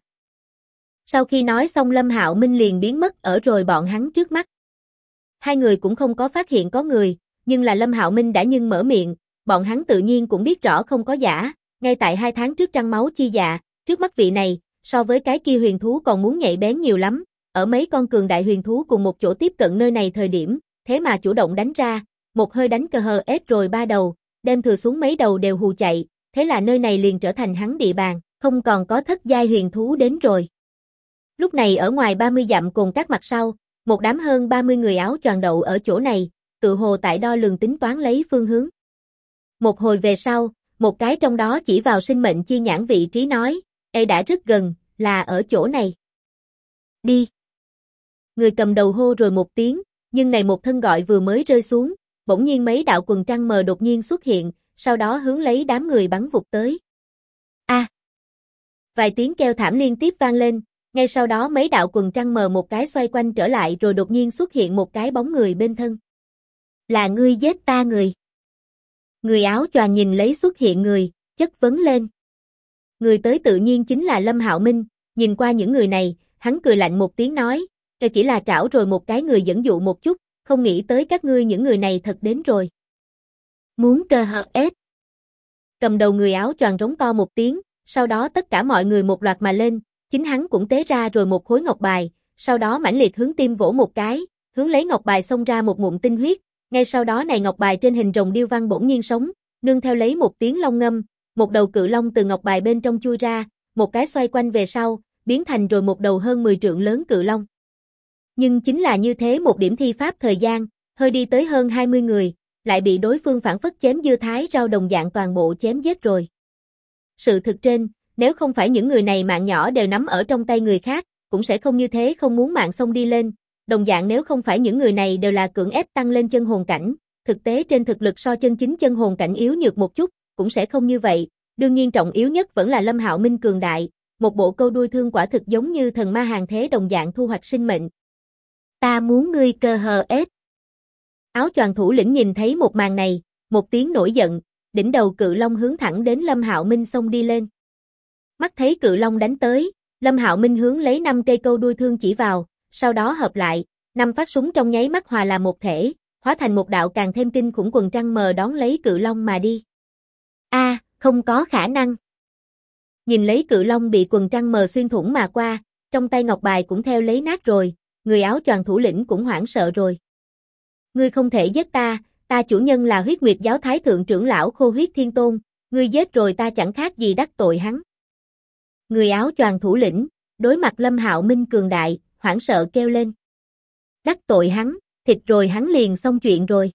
Sau khi nói xong Lâm Hạo Minh liền biến mất ở rồi bọn hắn trước mắt. Hai người cũng không có phát hiện có người, nhưng là Lâm Hạo Minh đã nhưng mở miệng, bọn hắn tự nhiên cũng biết rõ không có giả, ngay tại 2 tháng trước trăng máu chi dạ, trước mắt vị này, so với cái kia huyền thú còn muốn nhạy bén nhiều lắm, ở mấy con cường đại huyền thú cùng một chỗ tiếp cận nơi này thời điểm, thế mà chủ động đánh ra, một hơi đánh cờ hờ ép rồi 3 đầu, đem thừa xuống mấy đầu đều hù chạy, thế là nơi này liền trở thành hắn địa bàn, không còn có thất giai huyền thú đến rồi. Lúc này ở ngoài 30 dặm cùng các mặt sau, một đám hơn 30 người áo choàng đậu ở chỗ này, tự hồ tại đo lường tính toán lấy phương hướng. Một hồi về sau, một cái trong đó chỉ vào sinh mệnh chi nhãn vị trí nói, "Ê đã rất gần, là ở chỗ này." "Đi." Người cầm đầu hô rồi một tiếng, nhưng này một thân gọi vừa mới rơi xuống, bỗng nhiên mấy đạo quần trăng mờ đột nhiên xuất hiện, sau đó hướng lấy đám người bắn vụt tới. A! Vài tiếng kêu thảm liên tiếp vang lên, ngay sau đó mấy đạo quần trăng mờ một cái xoay quanh trở lại rồi đột nhiên xuất hiện một cái bóng người bên thân. "Là ngươi giết ta người." Người áo choàng nhìn lấy xuất hiện người, chất vấn lên. Người tới tự nhiên chính là Lâm Hạo Minh, nhìn qua những người này, hắn cười lạnh một tiếng nói, chỉ là trảo rồi một cái người dẫn dụ một chút, không nghĩ tới các ngươi những người này thật đến rồi. Muốn cơ hợp ết. Cầm đầu người áo choàng rống to một tiếng, sau đó tất cả mọi người một loạt mà lên, chính hắn cũng tế ra rồi một khối ngọc bài, sau đó mãnh liệt hướng tim vỗ một cái, hướng lấy ngọc bài xông ra một ngụm tinh huyết, ngay sau đó này ngọc bài trên hình rồng điêu văn bỗng nhiên sống, nương theo lấy một tiếng long ngâm, một đầu cự long từ ngọc bài bên trong chui ra, một cái xoay quanh về sau, biến thành rồi một đầu hơn 10 trượng lớn cự long. Nhưng chính là như thế một điểm thi pháp thời gian, hơi đi tới hơn 20 người, lại bị đối phương phản phất chém dưa thái rau đồng dạng toàn bộ chém giết rồi. Sự thực trên, nếu không phải những người này mạng nhỏ đều nắm ở trong tay người khác, cũng sẽ không như thế không muốn mạng xông đi lên. Đồng dạng nếu không phải những người này đều là cưỡng ép tăng lên chân hồn cảnh, thực tế trên thực lực so chân chính chân hồn cảnh yếu nhược một chút, cũng sẽ không như vậy. Đương nhiên trọng yếu nhất vẫn là Lâm Hạo Minh cường đại, một bộ câu đuôi thương quả thực giống như thần ma hàng thế đồng dạng thu hoạch sinh mệnh. Ta muốn ngươi cơ hờ ết. Áo choàng thủ lĩnh nhìn thấy một màn này, một tiếng nổi giận, đỉnh đầu cự long hướng thẳng đến Lâm Hạo Minh xông đi lên. Mắt thấy cự long đánh tới, Lâm Hạo Minh hướng lấy 5 cây câu đuôi thương chỉ vào, sau đó hợp lại, 5 phát súng trong nháy mắt hòa làm một thể, hóa thành một đạo càng thêm kinh khủng quần trăng mờ đón lấy cự long mà đi. A, không có khả năng. Nhìn lấy cự long bị quần trăng mờ xuyên thủng mà qua, trong tay ngọc bài cũng theo lấy nát rồi, người áo choàng thủ lĩnh cũng hoảng sợ rồi. Ngươi không thể giết ta, ta chủ nhân là Huyết Nguyệt giáo thái thượng trưởng lão Khô Huyết Thiên Tôn, ngươi giết rồi ta chẳng khác gì đắc tội hắn. Người áo choàng thủ lĩnh, đối mặt Lâm Hạo Minh cường đại, hoảng sợ kêu lên. Đắc tội hắn, thịt rồi hắn liền xong chuyện rồi.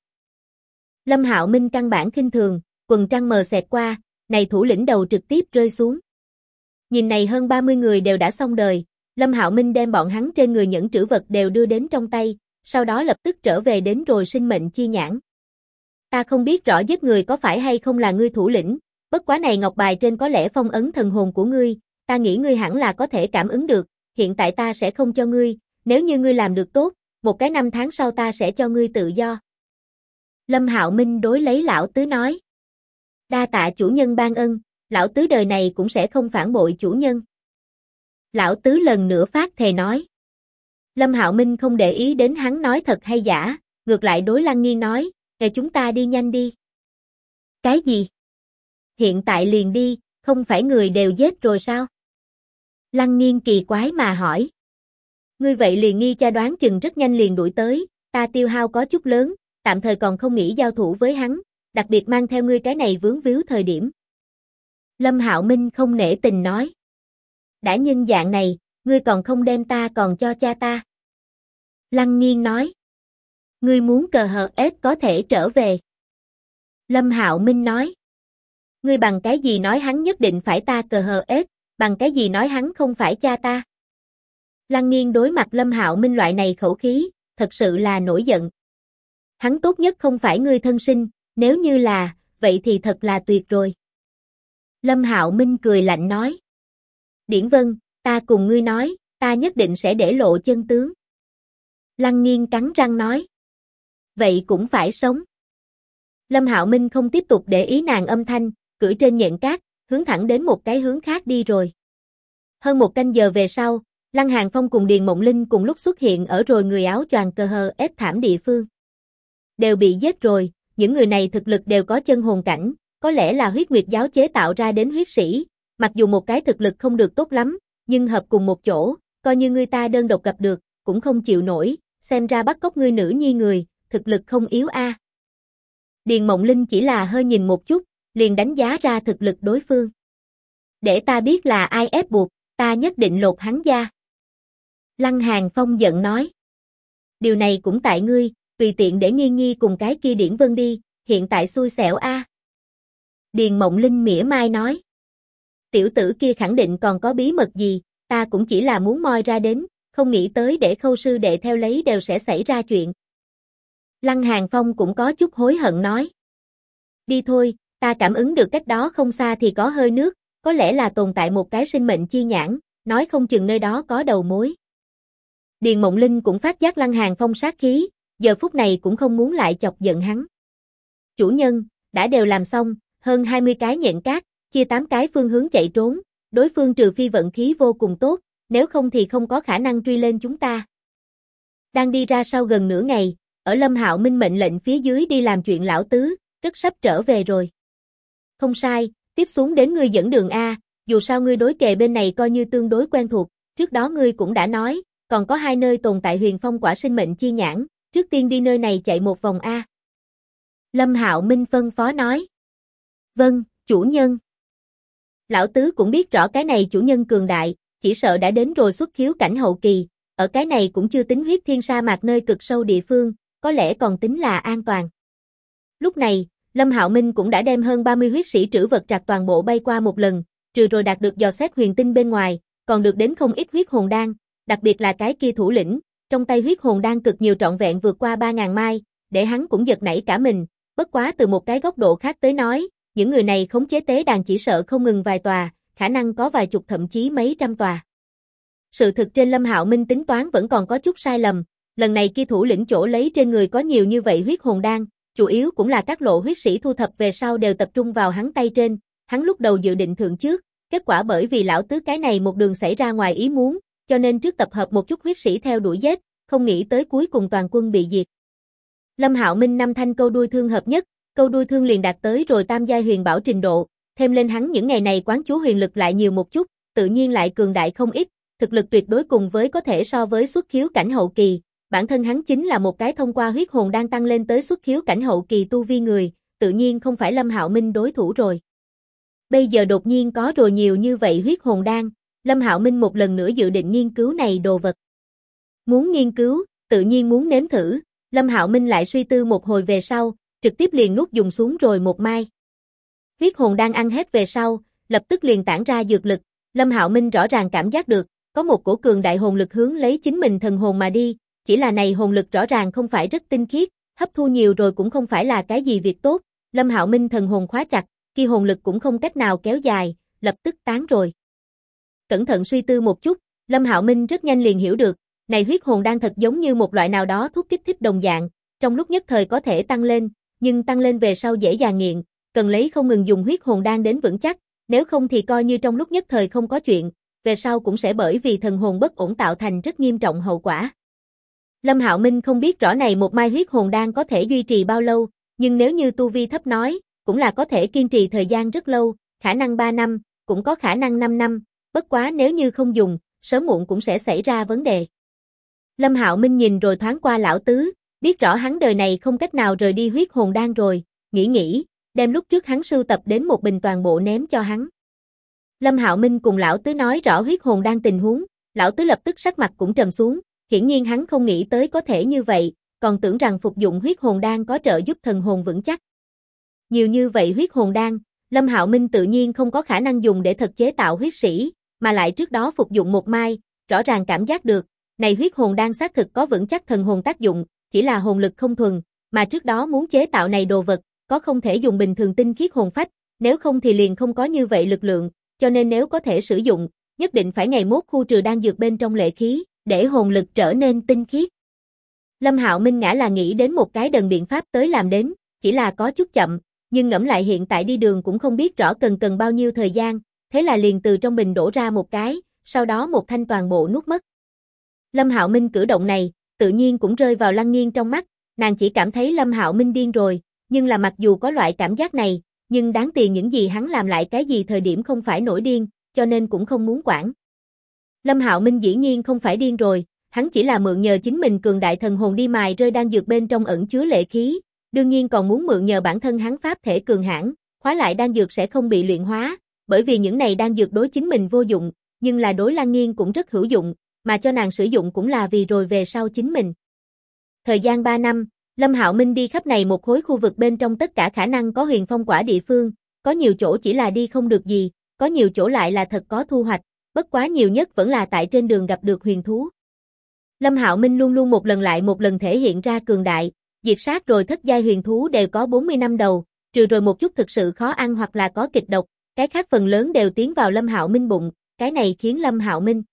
Lâm Hạo Minh căn bản khinh thường, quần trăng mờ xẹt qua, này thủ lĩnh đầu trực tiếp rơi xuống. Nhìn này hơn 30 người đều đã xong đời, Lâm Hạo Minh đem bọn hắn trên người những trữ vật đều đưa đến trong tay, sau đó lập tức trở về đến rồi sinh mệnh chi nhãn. Ta không biết rõ giết người có phải hay không là ngươi thủ lĩnh, bất quá này ngọc bài trên có lẽ phong ấn thần hồn của ngươi, ta nghĩ ngươi hẳn là có thể cảm ứng được, hiện tại ta sẽ không cho ngươi, nếu như ngươi làm được tốt, một cái 5 tháng sau ta sẽ cho ngươi tự do. Lâm Hạo Minh đối lấy lão tứ nói. Đa tạ chủ nhân ban ân, lão tứ đời này cũng sẽ không phản bội chủ nhân. Lão tứ lần nữa phát thề nói. Lâm Hạo Minh không để ý đến hắn nói thật hay giả, ngược lại đối Lăng Nghiên nói, chúng ta đi nhanh đi. Cái gì? Hiện tại liền đi, không phải người đều giết rồi sao? Lăng Nghiên kỳ quái mà hỏi. Ngươi vậy liền nghi cha đoán chừng rất nhanh liền đuổi tới, ta tiêu hao có chút lớn, tạm thời còn không nghĩ giao thủ với hắn, đặc biệt mang theo ngươi cái này vướng víu thời điểm. Lâm Hạo Minh không nể tình nói. Đã nhân dạng này, ngươi còn không đem ta còn cho cha ta. Lăng Nghiên nói. Ngươi muốn cờ hờ ép có thể trở về. Lâm Hạo Minh nói. Ngươi bằng cái gì nói hắn nhất định phải ta cờ hờ ép, bằng cái gì nói hắn không phải cha ta. Lăng Nghiên đối mặt Lâm Hạo Minh loại này khẩu khí, thật sự là nổi giận. Hắn tốt nhất không phải ngươi thân sinh, nếu như là, vậy thì thật là tuyệt rồi. Lâm Hạo Minh cười lạnh nói. Điển Vân, ta cùng ngươi nói, ta nhất định sẽ để lộ chân tướng. Lăng Nghiên cắn răng nói. Vậy cũng phải sống. Lâm Hạo Minh không tiếp tục để ý nàng âm thanh, cưỡi trên nhện cát, hướng thẳng đến một cái hướng khác đi rồi. Hơn một canh giờ về sau, Lăng Hàn Phong cùng Điền Mộng Linh cùng lúc xuất hiện ở rồi người áo choàng cờ hờ ép thảm địa phương. Đều bị giết rồi, những người này thực lực đều có chân hồn cảnh, có lẽ là huyết nguyệt giáo chế tạo ra đến huyết sĩ, mặc dù một cái thực lực không được tốt lắm, nhưng hợp cùng một chỗ, coi như người ta đơn độc gặp được, cũng không chịu nổi, xem ra bắt cóc ngươi nữ nhi người, thực lực không yếu a. Điền Mộng Linh chỉ là hơi nhìn một chút, liền đánh giá ra thực lực đối phương. Để ta biết là ai ép buộc, ta nhất định lột hắn da. Lăng Hàn Phong giận nói. Điều này cũng tại ngươi, tùy tiện để Nghiên Nhi cùng cái kia Điển Vân đi, hiện tại xui xẻo a. Điền Mộng Linh mỉa mai nói. Tiểu tử kia khẳng định còn có bí mật gì, ta cũng chỉ là muốn moi ra đến, không nghĩ tới để Khâu sư đệ theo lấy đều sẽ xảy ra chuyện. Lăng Hàn Phong cũng có chút hối hận nói. Đi thôi, ta cảm ứng được cách đó không xa thì có hơi nước, có lẽ là tồn tại một cái sinh mệnh chi nhãn, nói không chừng nơi đó có đầu mối. Điền Mộng Linh cũng phát giác Lăng Hàn Phong sát khí, giờ phút này cũng không muốn lại chọc giận hắn. Chủ nhân, đã đều làm xong, hơn 20 cái nhện cát, chia 8 cái phương hướng chạy trốn, đối phương trừ phi vận khí vô cùng tốt, nếu không thì không có khả năng truy lên chúng ta. Đang đi ra sau gần nửa ngày, ở Lâm Hạo Minh mệnh lệnh phía dưới đi làm chuyện lão tứ, rất sắp trở về rồi. Không sai, tiếp xuống đến ngươi dẫn đường A, dù sao ngươi đối kề bên này coi như tương đối quen thuộc, trước đó ngươi cũng đã nói, còn có 2 nơi tồn tại huyền phong quả sinh mệnh chi nhãn, trước tiên đi nơi này chạy một vòng A. Lâm Hạo Minh phân phó nói. Vâng, chủ nhân. Lão tứ cũng biết rõ cái này chủ nhân cường đại, chỉ sợ đã đến rồi xuất khiếu cảnh hậu kỳ, ở cái này cũng chưa tính huyết thiên sa mạc nơi cực sâu địa phương, có lẽ còn tính là an toàn. Lúc này, Lâm Hạo Minh cũng đã đem hơn 30 huyết sĩ trữ vật trạc toàn bộ bay qua một lần, trừ rồi đạt được dò xét huyền tinh bên ngoài, còn được đến không ít huyết hồn đan, đặc biệt là cái kia thủ lĩnh, trong tay huyết hồn đan cực nhiều trọn vẹn vượt qua 3.000 mai, để hắn cũng giật nảy cả mình, bất quá từ một cái góc độ khác tới nói, những người này khống chế tế đàn chỉ sợ không ngừng vài tòa, khả năng có vài chục thậm chí mấy trăm tòa. Sự thực trên Lâm Hạo Minh tính toán vẫn còn có chút sai lầm, lần này kia thủ lĩnh chỗ lấy trên người có nhiều như vậy huyết hồn đan, chủ yếu cũng là các lộ huyết sĩ thu thập về sau đều tập trung vào hắn tay trên, hắn lúc đầu dự định thượng trước, kết quả bởi vì lão tứ cái này một đường xảy ra ngoài ý muốn, cho nên trước tập hợp một chút huyết sĩ theo đuổi giết, không nghĩ tới cuối cùng toàn quân bị diệt. Lâm Hạo Minh 5 thanh câu đuôi thương hợp nhất, câu đuôi thương liền đạt tới rồi tam giai huyền bảo trình độ, thêm lên hắn những ngày này quán chú huyền lực lại nhiều một chút, tự nhiên lại cường đại không ít, thực lực tuyệt đối cùng với có thể so với xuất khiếu cảnh hậu kỳ, bản thân hắn chính là một cái thông qua huyết hồn đang tăng lên tới xuất khiếu cảnh hậu kỳ tu vi người, tự nhiên không phải Lâm Hạo Minh đối thủ rồi. Bây giờ đột nhiên có rồi nhiều như vậy huyết hồn đan, Lâm Hạo Minh một lần nữa dự định nghiên cứu này đồ vật. Muốn nghiên cứu, tự nhiên muốn nếm thử, Lâm Hạo Minh lại suy tư một hồi về sau, trực tiếp liền nuốt dùng xuống rồi một mai. Huyết hồn đan ăn hết về sau, lập tức liền tản ra dược lực, Lâm Hạo Minh rõ ràng cảm giác được, có một cổ cường đại hồn lực hướng lấy chính mình thần hồn mà đi, chỉ là này hồn lực rõ ràng không phải rất tinh khiết, hấp thu nhiều rồi cũng không phải là cái gì việc tốt, Lâm Hạo Minh thần hồn khóa chặt, kia hồn lực cũng không cách nào kéo dài, lập tức tán rồi. Cẩn thận suy tư một chút, Lâm Hạo Minh rất nhanh liền hiểu được, này huyết hồn đan thật giống như một loại nào đó thuốc kích thích đồng dạng, trong lúc nhất thời có thể tăng lên, nhưng tăng lên về sau dễ dàng nghiện, cần lấy không ngừng dùng huyết hồn đan đến vững chắc, nếu không thì coi như trong lúc nhất thời không có chuyện, về sau cũng sẽ bởi vì thần hồn bất ổn tạo thành rất nghiêm trọng hậu quả. Lâm Hạo Minh không biết rõ này một mai huyết hồn đan có thể duy trì bao lâu, nhưng nếu như tu vi thấp nói, cũng là có thể kiên trì thời gian rất lâu, khả năng 3 năm, cũng có khả năng 5 năm, bất quá nếu như không dùng, sớm muộn cũng sẽ xảy ra vấn đề. Lâm Hạo Minh nhìn rồi thoáng qua lão tứ, biết rõ hắn đời này không cách nào rời đi huyết hồn đan rồi, nghĩ, đem lúc trước hắn sưu tập đến một bình toàn bộ ném cho hắn. Lâm Hạo Minh cùng lão tứ nói rõ huyết hồn đan tình huống, lão tứ lập tức sắc mặt cũng trầm xuống, hiển nhiên hắn không nghĩ tới có thể như vậy, còn tưởng rằng phục dụng huyết hồn đan có trợ giúp thần hồn vững chắc. Nhiều như vậy huyết hồn đan, Lâm Hạo Minh tự nhiên không có khả năng dùng để thật chế tạo huyết sĩ, mà lại trước đó phục dụng một mai, rõ ràng cảm giác được, này huyết hồn đan xác thực có vững chắc thần hồn tác dụng, chỉ là hồn lực không thuần, mà trước đó muốn chế tạo này đồ vật, có không thể dùng bình thường tinh khiết hồn phách, nếu không thì liền không có như vậy lực lượng, cho nên nếu có thể sử dụng, nhất định phải ngày mốt khu trừ đan dược bên trong lệ khí, để hồn lực trở nên tinh khiết. Lâm Hạo Minh ngã là nghĩ đến một cái đần biện pháp tới làm đến, chỉ là có chút chậm, nhưng ngẫm lại hiện tại đi đường cũng không biết rõ cần bao nhiêu thời gian, thế là liền từ trong bình đổ ra một cái, sau đó một thanh toàn bộ nuốt mất. Lâm Hạo Minh cử động này, tự nhiên cũng rơi vào Lăng Nghiên trong mắt, nàng chỉ cảm thấy Lâm Hạo Minh điên rồi, nhưng là mặc dù có loại cảm giác này, nhưng đáng tiền những gì hắn làm lại cái gì thời điểm không phải nổi điên, cho nên cũng không muốn quản. Lâm Hạo Minh dĩ nhiên không phải điên rồi, hắn chỉ là mượn nhờ chính mình cường đại thần hồn đi mài rơi đan dược bên trong ẩn chứa lệ khí, đương nhiên còn muốn mượn nhờ bản thân hắn pháp thể cường hãn, khóa lại đan dược sẽ không bị luyện hóa, bởi vì những này đan dược đối chính mình vô dụng, nhưng là đối Lăng Nghiên cũng rất hữu dụng, mà cho nàng sử dụng cũng là vì rồi về sau chính mình. Thời gian 3 năm, Lâm Hạo Minh đi khắp này một khối khu vực bên trong tất cả khả năng có huyền phong quả địa phương, có nhiều chỗ chỉ là đi không được gì, có nhiều chỗ lại là thật có thu hoạch, bất quá nhiều nhất vẫn là tại trên đường gặp được huyền thú. Lâm Hạo Minh luôn luôn một lần lại một lần thể hiện ra cường đại, diệt sát rồi thất giai huyền thú đều có 40 năm đầu, trừ rồi một chút thực sự khó ăn hoặc là có kịch độc, cái khác phần lớn đều tiến vào Lâm Hạo Minh bụng, cái này khiến Lâm Hạo Minh.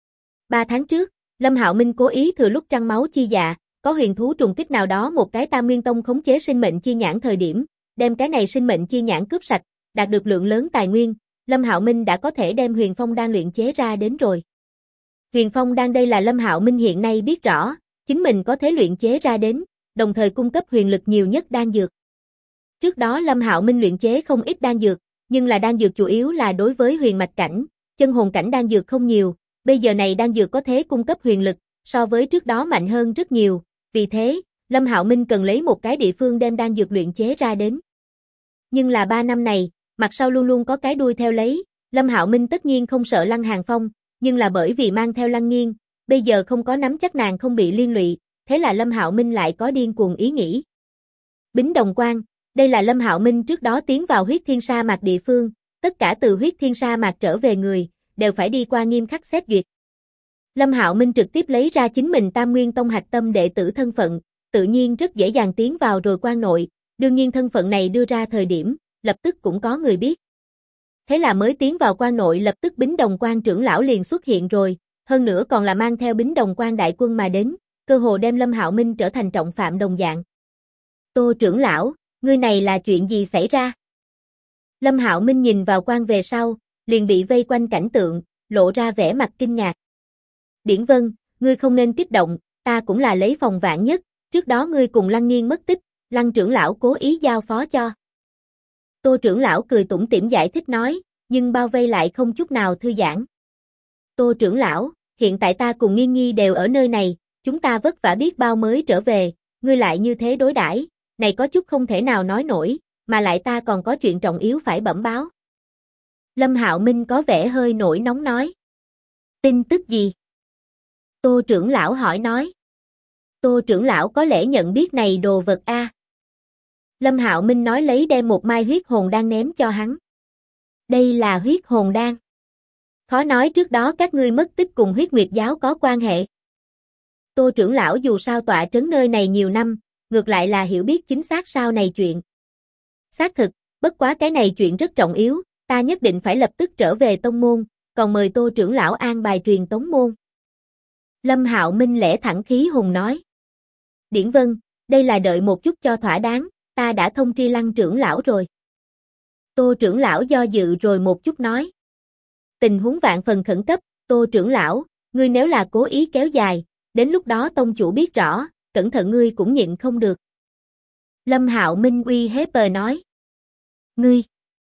3 tháng trước, Lâm Hạo Minh cố ý thừa lúc trăng máu chi dạ, có huyền thú trùng kích nào đó một cái Tam Nguyên Tông khống chế sinh mệnh chi nhãn thời điểm, đem cái này sinh mệnh chi nhãn cướp sạch, đạt được lượng lớn tài nguyên, Lâm Hạo Minh đã có thể đem huyền phong đan luyện chế ra đến rồi. Huyền phong đan đây là Lâm Hạo Minh hiện nay biết rõ, chính mình có thể luyện chế ra đến, đồng thời cung cấp huyền lực nhiều nhất đan dược. Trước đó Lâm Hạo Minh luyện chế không ít đan dược, nhưng là đan dược chủ yếu là đối với huyền mạch cảnh, chân hồn cảnh đan dược không nhiều, bây giờ này đan dược có thể cung cấp huyền lực, so với trước đó mạnh hơn rất nhiều, vì thế, Lâm Hạo Minh cần lấy một cái địa phương đem đan dược luyện chế ra đến. Nhưng là 3 năm này, mặt sau luôn luôn có cái đuôi theo lấy, Lâm Hạo Minh tất nhiên không sợ Lăng Hàng Phong, nhưng là bởi vì mang theo Lăng Nghiên, bây giờ không có nắm chắc nàng không bị liên lụy, thế là Lâm Hạo Minh lại có điên cuồng ý nghĩ. Bính Đồng Quan, đây là Lâm Hạo Minh trước đó tiến vào huyết thiên sa mạc địa phương, tất cả từ huyết thiên sa mạc trở về người, đều phải đi qua nghiêm khắc xét duyệt. Lâm Hạo Minh trực tiếp lấy ra chính mình Tam Nguyên Tông hạch tâm đệ tử thân phận, tự nhiên rất dễ dàng tiến vào rồi quan nội, đương nhiên thân phận này đưa ra thời điểm, lập tức cũng có người biết. Thế là mới tiến vào quan nội lập tức Bính Đồng Quan trưởng lão liền xuất hiện rồi, hơn nữa còn là mang theo Bính Đồng Quan đại quân mà đến, cơ hồ đem Lâm Hạo Minh trở thành trọng phạm đồng dạng. Tô trưởng lão, ngươi này là chuyện gì xảy ra? Lâm Hạo Minh nhìn vào quan về sau, liền bị vây quanh cảnh tượng, lộ ra vẻ mặt kinh ngạc. Điển Vân, ngươi không nên kích động, ta cũng là lấy phòng vạn nhất, trước đó ngươi cùng Lăng Nghiên mất tích, Lăng trưởng lão cố ý giao phó cho. Tô trưởng lão cười tủm tỉm giải thích nói, nhưng bao vây lại không chút nào thư giãn. Tô trưởng lão, hiện tại ta cùng Nghiên Nhi đều ở nơi này, chúng ta vất vả biết bao mới trở về, ngươi lại như thế đối đãi, này có chút không thể nào nói nổi, mà lại ta còn có chuyện trọng yếu phải bẩm báo. Lâm Hạo Minh có vẻ hơi nổi nóng nói. Tin tức gì? Tô trưởng lão hỏi nói. Tô trưởng lão có lẽ nhận biết này đồ vật a. Lâm Hạo Minh nói lấy đem một mai huyết hồn đan ném cho hắn. Đây là huyết hồn đan. Khó nói trước đó các ngươi mất tích cùng huyết nguyệt giáo có quan hệ. Tô trưởng lão dù sao tọa trấn nơi này nhiều năm, ngược lại là hiểu biết chính xác sau này chuyện. Xác thực, bất quá cái này chuyện rất trọng yếu, ta nhất định phải lập tức trở về tông môn, còn mời Tô trưởng lão an bài truyền tống môn. Lâm Hạo Minh lẽ thẳng khí hùng nói. Điển Vân, đây là đợi một chút cho thỏa đáng, ta đã thông tri Lăng trưởng lão rồi. Tô trưởng lão do dự rồi một chút nói. Tình huống vạn phần khẩn cấp, Tô trưởng lão, ngươi nếu là cố ý kéo dài, đến lúc đó tông chủ biết rõ, cẩn thận ngươi cũng nhịn không được. Lâm Hạo Minh uy hiếp nói. Ngươi,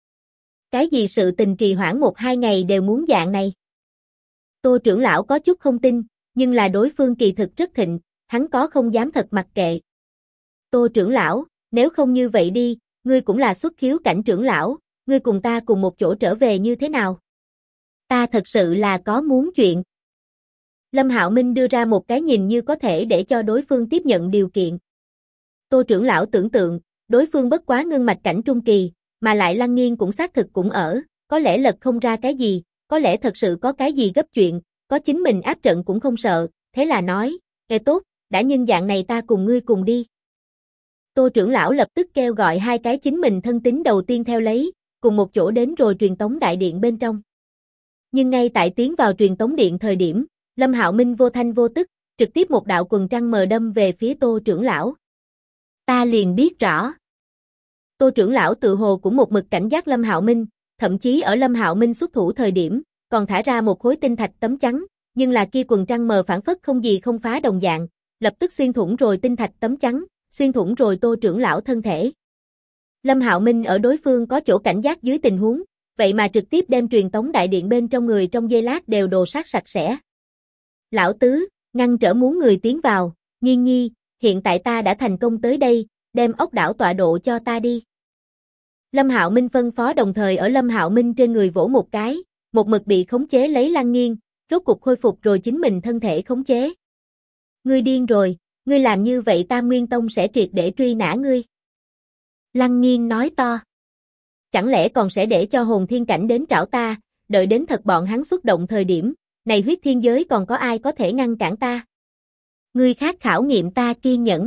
cái gì sự tình trì hoãn 1-2 ngày đều muốn dạng này? Tô trưởng lão có chút không tin, nhưng là đối phương kỳ thực rất thịnh, hắn có không dám thật mặc kệ. Tô trưởng lão, nếu không như vậy đi, ngươi cũng là xuất khiếu cảnh trưởng lão, ngươi cùng ta cùng một chỗ trở về như thế nào? Ta thật sự là có muốn chuyện. Lâm Hạo Minh đưa ra một cái nhìn như có thể để cho đối phương tiếp nhận điều kiện. Tô trưởng lão tưởng tượng, đối phương bất quá ngưng mạch cảnh trung kỳ, mà lại Lăng Nghiên cũng xác thực cũng ở, có lẽ lật không ra cái gì, có lẽ thật sự có cái gì gấp chuyện, có chính mình áp trận cũng không sợ, thế là nói, tốt, đã nhân dạng này ta cùng ngươi cùng đi. Tô trưởng lão lập tức kêu gọi hai cái chính mình thân tín đầu tiên theo lấy, cùng một chỗ đến rồi truyền tống đại điện bên trong. Nhưng ngay tại tiến vào truyền tống điện thời điểm, Lâm Hạo Minh vô thanh vô tức, trực tiếp một đạo quần trăng mờ đâm về phía Tô trưởng lão. Ta liền biết rõ. Tô trưởng lão tự hồ cũng một mực cảnh giác Lâm Hạo Minh, thậm chí ở Lâm Hạo Minh xuất thủ thời điểm, còn thả ra một khối tinh thạch tấm chắn, nhưng là kia quần trăng mờ phản phất không gì không phá đồng dạng, lập tức xuyên thủng rồi tinh thạch tấm chắn, xuyên thủng rồi Tô trưởng lão thân thể. Lâm Hạo Minh ở đối phương có chỗ cảnh giác dưới tình huống, vậy mà trực tiếp đem truyền tống đại điện bên trong người trong giây lát đều đồ sát sạch sẽ. Lão tứ, ngăn trở muốn người tiến vào, Nghiên nhi, hiện tại ta đã thành công tới đây, đem ốc đảo tọa độ cho ta đi. Lâm Hạo Minh phân phó đồng thời ở Lâm Hạo Minh trên người vỗ một cái, một mực bị khống chế lấy Lăng Nghiên, rốt cục khôi phục rồi chính mình thân thể khống chế. Ngươi điên rồi, ngươi làm như vậy Tam Nguyên Tông sẽ triệt để truy nã ngươi. Lăng Nghiên nói to. Chẳng lẽ còn sẽ để cho hồn thiên cảnh đến trảo ta, đợi đến thật bọn hắn xuất động thời điểm, này huyết thiên giới còn có ai có thể ngăn cản ta? Ngươi khác khảo nghiệm ta kiên nhẫn.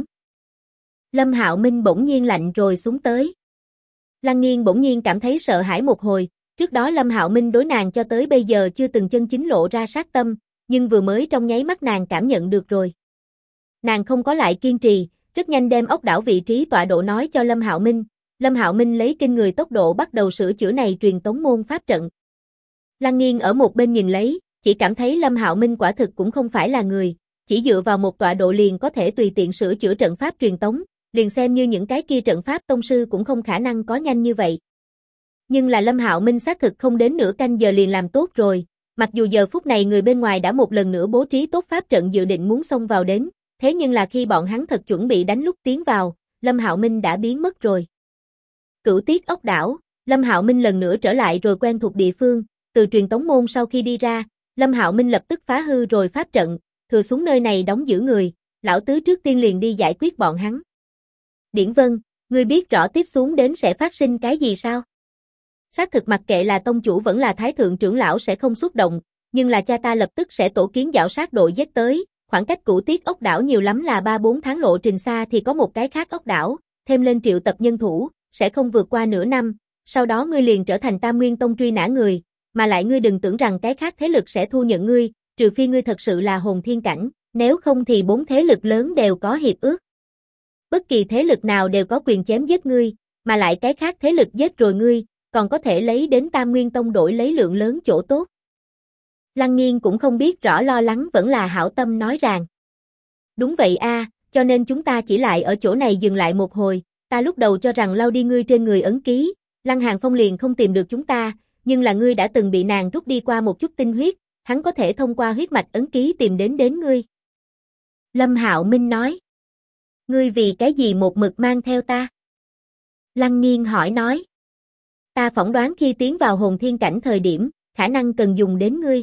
Lâm Hạo Minh bỗng nhiên lạnh rồi xuống tới. Lăng Nghiên bỗng nhiên cảm thấy sợ hãi một hồi, trước đó Lâm Hạo Minh đối nàng cho tới bây giờ chưa từng chân chính lộ ra sát tâm, nhưng vừa mới trong nháy mắt nàng cảm nhận được rồi. Nàng không có lại kiên trì, rất nhanh đem ốc đảo vị trí tọa độ nói cho Lâm Hạo Minh. Lâm Hạo Minh lấy kinh người tốc độ bắt đầu sửa chữa này truyền tống môn pháp trận. Lăng Nghiên ở một bên nhìn lấy, chỉ cảm thấy Lâm Hạo Minh quả thực cũng không phải là người, chỉ dựa vào một tọa độ liền có thể tùy tiện sửa chữa trận pháp truyền tống, liền xem như những cái kia trận pháp tông sư cũng không khả năng có nhanh như vậy. Nhưng là Lâm Hạo Minh xác thực không đến nửa canh giờ liền làm tốt rồi, mặc dù giờ phút này người bên ngoài đã một lần nữa bố trí tốt pháp trận dự định muốn xông vào đến, thế nhưng là khi bọn hắn thật chuẩn bị đánh lúc tiến vào, Lâm Hạo Minh đã biến mất rồi. Cửu Tiết ốc đảo, Lâm Hạo Minh lần nữa trở lại rồi quen thuộc địa phương, từ truyền tống môn sau khi đi ra, Lâm Hạo Minh lập tức phá hư rồi pháp trận, thừa xuống nơi này đóng giữ người, lão tứ trước tiên liền đi giải quyết bọn hắn. Điển Vân, ngươi biết rõ tiếp xuống đến sẽ phát sinh cái gì sao? Xác thực mặc kệ là tông chủ vẫn là thái thượng trưởng lão sẽ không xuất động, nhưng là cha ta lập tức sẽ tổ kiến giảo sát đội giết tới, khoảng cách Cửu Tiết ốc đảo nhiều lắm là 3-4 tháng lộ trình xa thì có một cái khác ốc đảo, thêm lên triệu tập nhân thủ, sẽ không vượt qua nửa năm, sau đó ngươi liền trở thành Tam Nguyên Tông truy nã người, mà lại ngươi đừng tưởng rằng cái khác thế lực sẽ thu nhận ngươi, trừ phi ngươi thật sự là hồn thiên cảnh, nếu không thì 4 thế lực lớn đều có hiệp ước. Bất kỳ thế lực nào đều có quyền chém giết ngươi, mà lại cái khác thế lực giết rồi ngươi, còn có thể lấy đến Tam Nguyên Tông đổi lấy lượng lớn chỗ tốt. Lăng Nghiên cũng không biết rõ lo lắng vẫn là hảo tâm nói rằng. Đúng vậy a, cho nên chúng ta chỉ lại ở chỗ này dừng lại một hồi, ta lúc đầu cho rằng lau đi ngươi trên người ấn ký, Lăng Hàn Phong liền không tìm được chúng ta, nhưng là ngươi đã từng bị nàng rút đi qua một chút tinh huyết, hắn có thể thông qua huyết mạch ấn ký tìm đến ngươi. Lâm Hạo Minh nói. Ngươi vì cái gì một mực mang theo ta? Lăng Nghiên hỏi nói. Ta phỏng đoán khi tiến vào hồn thiên cảnh thời điểm, khả năng cần dùng đến ngươi.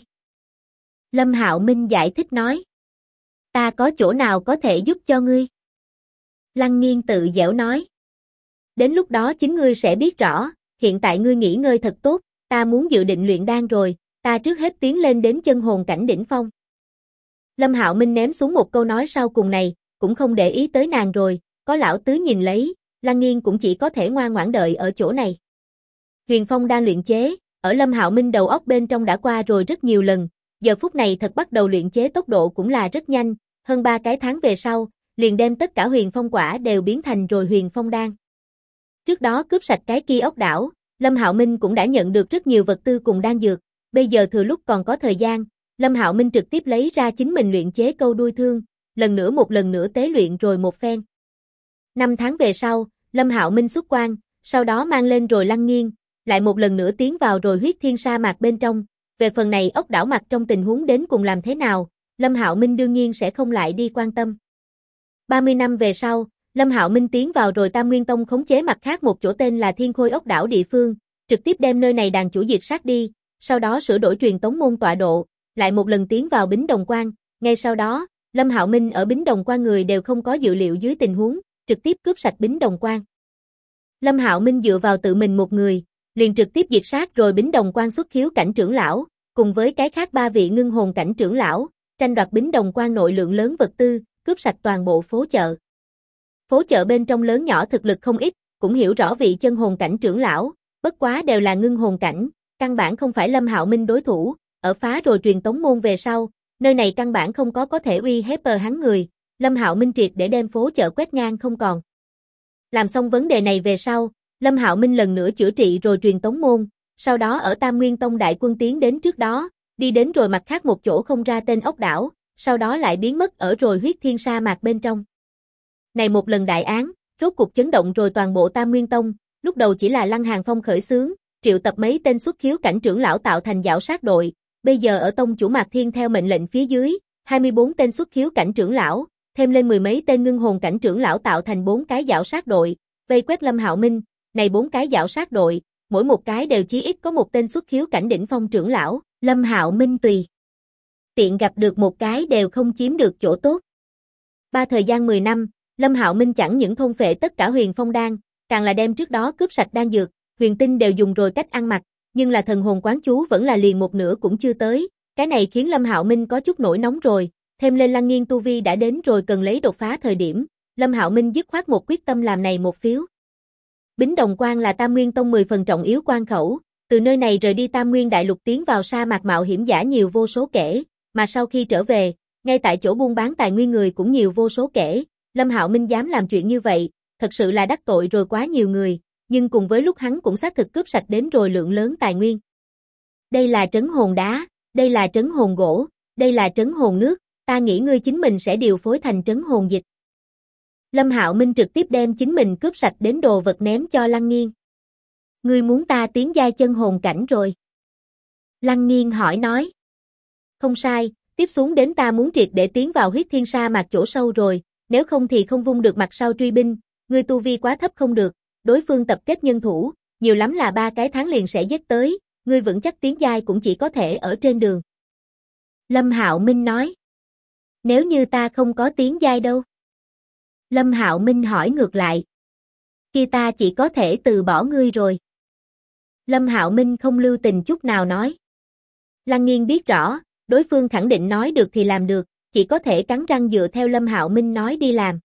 Lâm Hạo Minh giải thích nói. Ta có chỗ nào có thể giúp cho ngươi? Lăng Nghiên tự giễu nói. Đến lúc đó chính ngươi sẽ biết rõ, hiện tại ngươi nghỉ ngơi thật tốt, ta muốn dự định luyện đan rồi, ta trước hết tiến lên đến chân hồn cảnh đỉnh phong. Lâm Hạo Minh ném xuống một câu nói sau cùng này, cũng không để ý tới nàng rồi, có lão tứ nhìn lấy, Lăng Nghiên cũng chỉ có thể ngoan ngoãn đợi ở chỗ này. Huyền Phong đang luyện chế, ở Lâm Hạo Minh đầu óc bên trong đã qua rồi rất nhiều lần, giờ phút này thật bắt đầu luyện chế tốc độ cũng là rất nhanh, hơn 3 cái tháng về sau, liền đem tất cả Huyền Phong quả đều biến thành rồi Huyền Phong đan. Trước đó cướp sạch cái kia ốc đảo, Lâm Hạo Minh cũng đã nhận được rất nhiều vật tư cùng đan dược, bây giờ thừa lúc còn có thời gian, Lâm Hạo Minh trực tiếp lấy ra chính mình luyện chế câu đuôi thương, một lần nữa tế luyện rồi một phen. 5 tháng về sau, Lâm Hạo Minh xuất quan, sau đó mang lên rồi Lăng Nghiên, lại một lần nữa tiến vào rồi huyết thiên sa mạc bên trong, về phần này ốc đảo mặt trong tình huống đến cùng làm thế nào, Lâm Hạo Minh đương nhiên sẽ không lại đi quan tâm. 30 năm về sau, Lâm Hạo Minh tiến vào rồi Tam Nguyên Tông khống chế mặt khác một chỗ tên là Thiên Khôi Ốc đảo địa phương, trực tiếp đem nơi này đàn chủ diệt sát đi, sau đó sửa đổi truyền tống môn tọa độ, lại một lần tiến vào Bính Đồng Quan, ngay sau đó, Lâm Hạo Minh ở Bính Đồng Quan người đều không có dự liệu dưới tình huống, trực tiếp cướp sạch Bính Đồng Quan. Lâm Hạo Minh dựa vào tự mình một người, liền trực tiếp diệt sát rồi Bính Đồng Quan xuất khiếu cảnh trưởng lão, cùng với cái khác 3 vị ngưng hồn cảnh trưởng lão, tranh đoạt Bính Đồng Quan nội lượng lớn vật tư, cướp sạch toàn bộ phố chợ. Phố chợ bên trong lớn nhỏ thực lực không ít, cũng hiểu rõ vị chân hồn cảnh trưởng lão, bất quá đều là ngưng hồn cảnh, căn bản không phải Lâm Hạo Minh đối thủ, ở phá rồi truyền tống môn về sau, nơi này căn bản không có thể uy hiếp hắn người, Lâm Hạo Minh triệt để đem phố chợ quét ngang không còn. Làm xong vấn đề này về sau, Lâm Hạo Minh lần nữa chữa trị rồi truyền tống môn, sau đó ở Tam Nguyên Tông đại quân tiến đến trước đó, đi đến rồi mặt khác một chỗ không ra tên ốc đảo, sau đó lại biến mất ở rồi huyết thiên sa mạc bên trong. Này một lần đại án, rốt cục chấn động rồi toàn bộ Tam Nguyên Tông, lúc đầu chỉ là Lăng Hàn Phong khởi xướng, triệu tập mấy tên xuất khiếu cảnh trưởng lão tạo thành giảo sát đội, bây giờ ở tông chủ Mạc Thiên theo mệnh lệnh phía dưới, 24 tên xuất khiếu cảnh trưởng lão, thêm lên 10 mấy tên ngưng hồn cảnh trưởng lão tạo thành 4 cái giảo sát đội, vây quét Lâm Hạo Minh, này 4 cái giảo sát đội, mỗi một cái đều chí ít có một tên xuất khiếu cảnh đỉnh phong trưởng lão, Lâm Hạo Minh tùy tiện gặp được một cái đều không chiếm được chỗ tốt. Thời gian 10 năm, Lâm Hạo Minh chẳng những thôn phệ tất cả huyền phong đan, càng là đem trước đó cướp sạch đan dược, huyền tinh đều dùng rồi cách ăn mặc, nhưng là thần hồn quán chú vẫn là liền một nửa cũng chưa tới, cái này khiến Lâm Hạo Minh có chút nổi nóng rồi, thêm lên Lăng Nghiên tu vi đã đến rồi cần lấy đột phá thời điểm, Lâm Hạo Minh dứt khoát một quyết tâm làm này một phiếu. Bính Đồng Quan là Tam Nguyên Tông 10 phần trọng yếu quan khẩu, từ nơi này rời đi Tam Nguyên Đại Lục tiến vào sa mạc mạo hiểm giả nhiều vô số kể, mà sau khi trở về, ngay tại chỗ buôn bán tài nguyên người cũng nhiều vô số kể, Lâm Hạo Minh dám làm chuyện như vậy, thật sự là đắc tội rồi quá nhiều người, nhưng cùng với lúc hắn cũng xác thực cướp sạch đến rồi lượng lớn tài nguyên. Đây là trấn hồn đá, đây là trấn hồn gỗ, đây là trấn hồn nước, ta nghĩ ngươi chính mình sẽ điều phối thành trấn hồn dịch. Lâm Hạo Minh trực tiếp đem chính mình cướp sạch đến đồ vật ném cho Lăng Nghiên. Ngươi muốn ta tiến giai chân hồn cảnh rồi? Lăng Nghiên hỏi nói. Không sai, tiếp xuống đến ta muốn triệt để tiến vào huyết thiên sa mạc chỗ sâu rồi, nếu không thì không vung được mặt sau truy binh, ngươi tu vi quá thấp không được, đối phương tập kết nhân thủ, nhiều lắm là 3 cái tháng liền sẽ giết tới, ngươi vững chắc tiến giai cũng chỉ có thể ở trên đường. Lâm Hạo Minh nói. Nếu như ta không có tiến giai đâu? Lâm Hạo Minh hỏi ngược lại. Kia ta chỉ có thể từ bỏ ngươi rồi. Lâm Hạo Minh không lưu tình chút nào nói. Lăng Nghiên biết rõ, đối phương khẳng định nói được thì làm được, chỉ có thể cắn răng dựa theo Lâm Hạo Minh nói đi làm.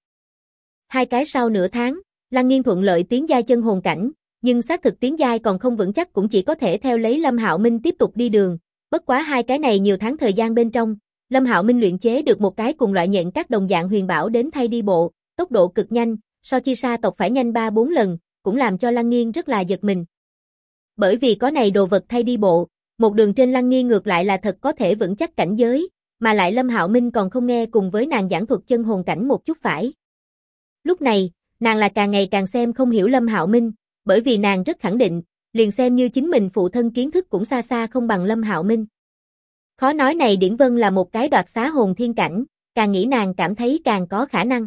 2 cái sau nửa tháng, Lăng Nghiên thuận lợi tiến giai chân hồn cảnh, nhưng xác thực tiến giai còn không vững chắc cũng chỉ có thể theo lấy Lâm Hạo Minh tiếp tục đi đường. Bất quá 2 cái này nhiều tháng thời gian bên trong, Lâm Hạo Minh luyện chế được một cái cùng loại nhện các đồng dạng huyền bảo đến thay đi bộ, tốc độ cực nhanh, so chi sa tộc phải nhanh 3-4 lần, cũng làm cho Lăng Nghiên rất là giật mình. Bởi vì có này đồ vật thay đi bộ, một đường trên Lăng Nghiên ngược lại là thật có thể vững chắc cảnh giới, mà lại Lâm Hạo Minh còn không nghe cùng với nàng giảng thuật chân hồn cảnh một chút phải. Lúc này, nàng là càng ngày càng xem không hiểu Lâm Hạo Minh, bởi vì nàng rất khẳng định, liền xem như chính mình phụ thân kiến thức cũng xa xa không bằng Lâm Hạo Minh. Khó nói này Điển Vân là một cái đoạt xá hồn thiên cảnh, càng nghĩ nàng cảm thấy càng có khả năng.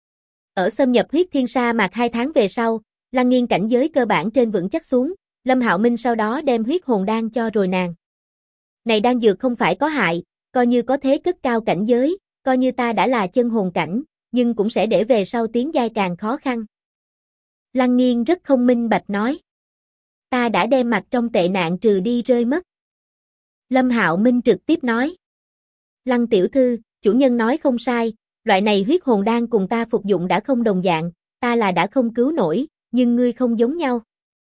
Ở xâm nhập huyết thiên sa mạc 2 tháng về sau, Lăng Nghiên cảnh giới cơ bản trên vững chắc xuống, Lâm Hạo Minh sau đó đem huyết hồn đan cho rồi nàng. Này đan dược không phải có hại, coi như có thế cất cao cảnh giới, coi như ta đã là chân hồn cảnh, nhưng cũng sẽ để về sau tiến giai càng khó khăn. Lăng Nghiên rất không minh bạch nói. Ta đã đem mặt trong tệ nạn trừ đi rơi mất. Lâm Hạo Minh trực tiếp nói. Lăng tiểu thư, chủ nhân nói không sai, loại này huyết hồn đan cùng ta phục dụng đã không đồng dạng, ta là đã không cứu nổi, nhưng ngươi không giống nhau.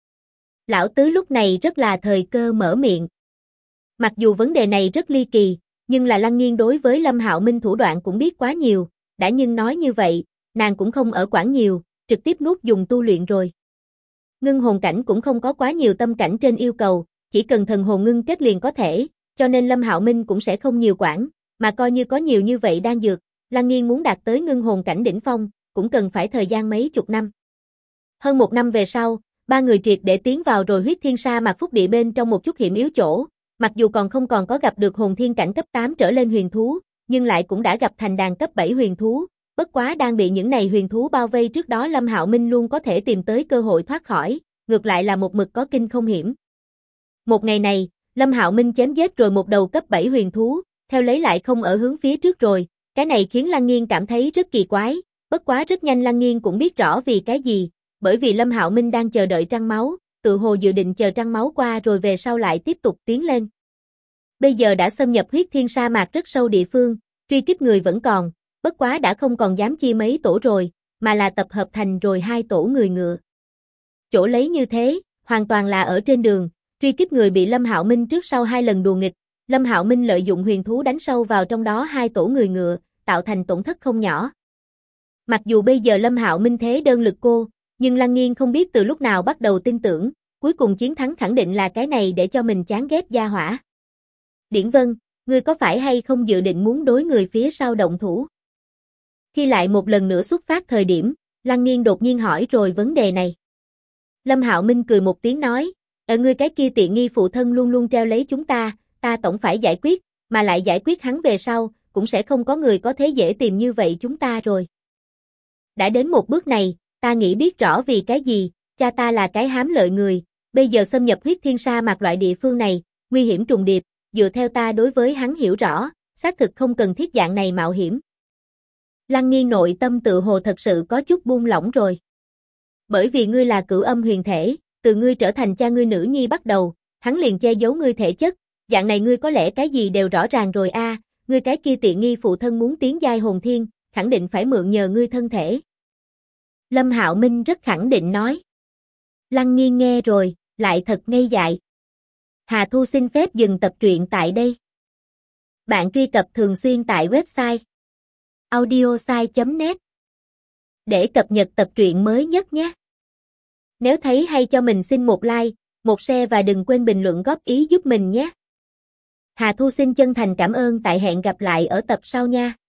Lão tứ lúc này rất là thời cơ mở miệng. Mặc dù vấn đề này rất ly kỳ, nhưng là Lăng Nghiên đối với Lâm Hạo Minh thủ đoạn cũng biết quá nhiều, đã nhưng nói như vậy, nàng cũng không ở quản nhiều, trực tiếp nuốt dùng tu luyện rồi. Ngưng hồn cảnh cũng không có quá nhiều tâm cảnh trên yêu cầu, chỉ cần thần hồn ngưng kết liền có thể, cho nên Lâm Hạo Minh cũng sẽ không nhiều quản, mà coi như có nhiều như vậy đan dược, Lăng Nghiên muốn đạt tới ngưng hồn cảnh đỉnh phong, cũng cần phải thời gian mấy chục năm. Hơn 1 năm về sau, 3 người triệt để tiến vào rồi huyết thiên sa mạc phúc địa bên trong một chút hiểm yếu chỗ, mặc dù còn không có gặp được hồn thiên cảnh cấp 8 trở lên huyền thú, nhưng lại cũng đã gặp thành đàn cấp 7 huyền thú, bất quá đang bị những này huyền thú bao vây trước đó Lâm Hạo Minh luôn có thể tìm tới cơ hội thoát khỏi, ngược lại là một mực có kinh không hiểm. Một ngày này, Lâm Hạo Minh chém giết rồi một đầu cấp 7 huyền thú, theo lấy lại không ở hướng phía trước rồi, cái này khiến Lăng Nghiên cảm thấy rất kỳ quái, bất quá rất nhanh Lăng Nghiên cũng biết rõ vì cái gì, bởi vì Lâm Hạo Minh đang chờ đợi trăng máu, tự hồ dự định chờ trăng máu qua rồi về sau lại tiếp tục tiến lên. Bây giờ đã xâm nhập huyết thiên sa mạc rất sâu địa phương, truy kích người vẫn còn, bất quá đã không còn dám chia mấy tổ rồi, mà là tập hợp thành rồi 2 tổ người ngựa. Chỗ lấy như thế, hoàn toàn là ở trên đường, truy kích người bị Lâm Hạo Minh trước sau 2 lần đùa nghịch, Lâm Hạo Minh lợi dụng huyền thú đánh sâu vào trong đó 2 tổ người ngựa, tạo thành tổn thất không nhỏ. Mặc dù bây giờ Lâm Hạo Minh thế đơn lực cô, nhưng Lăng Nghiên không biết từ lúc nào bắt đầu tin tưởng, cuối cùng chiến thắng khẳng định là cái này để cho mình chán ghét gia hỏa. Điển Vân, ngươi có phải hay không dự định muốn đối người phía sau động thủ? Khi lại một lần nữa xuất phát thời điểm, Lăng Nghiên đột nhiên hỏi rồi vấn đề này. Lâm Hạo Minh cười một tiếng nói, ngươi cái kia tiện nghi phụ thân luôn luôn treo lấy chúng ta tổng phải giải quyết, mà lại giải quyết hắn về sau, cũng sẽ không có người có thế dễ tìm như vậy chúng ta rồi. Đã đến một bước này, ta nghĩ biết rõ vì cái gì, cha ta là cái hám lợi người, bây giờ xâm nhập huyết thiên sa mạc loại địa phương này, nguy hiểm trùng điệp, dựa theo ta đối với hắn hiểu rõ, xác thực không cần thiết dạng này mạo hiểm. Lăng Nghiên nội tâm tự hồ thật sự có chút buông lỏng rồi. Bởi vì ngươi là Cửu Âm huyền thể, từ ngươi trở thành cha ngươi nữ nhi bắt đầu, hắn liền che giấu ngươi thể chất, dạng này ngươi có lẽ cái gì đều rõ ràng rồi a, ngươi cái kia tiện nghi phụ thân muốn tiến giai hồn thiên, khẳng định phải mượn nhờ ngươi thân thể. Lâm Hạo Minh rất khẳng định nói. Lăng Nghiên nghe rồi, lại thật ngây dại. Hà Thu xin phép dừng tập truyện tại đây. Bạn truy cập thường xuyên tại website audiosai.net để cập nhật tập truyện mới nhất nhé. Nếu thấy hay cho mình xin một like, một share và đừng quên bình luận góp ý giúp mình nhé. Hà Thu xin chân thành cảm ơn, tại hẹn gặp lại ở tập sau nha.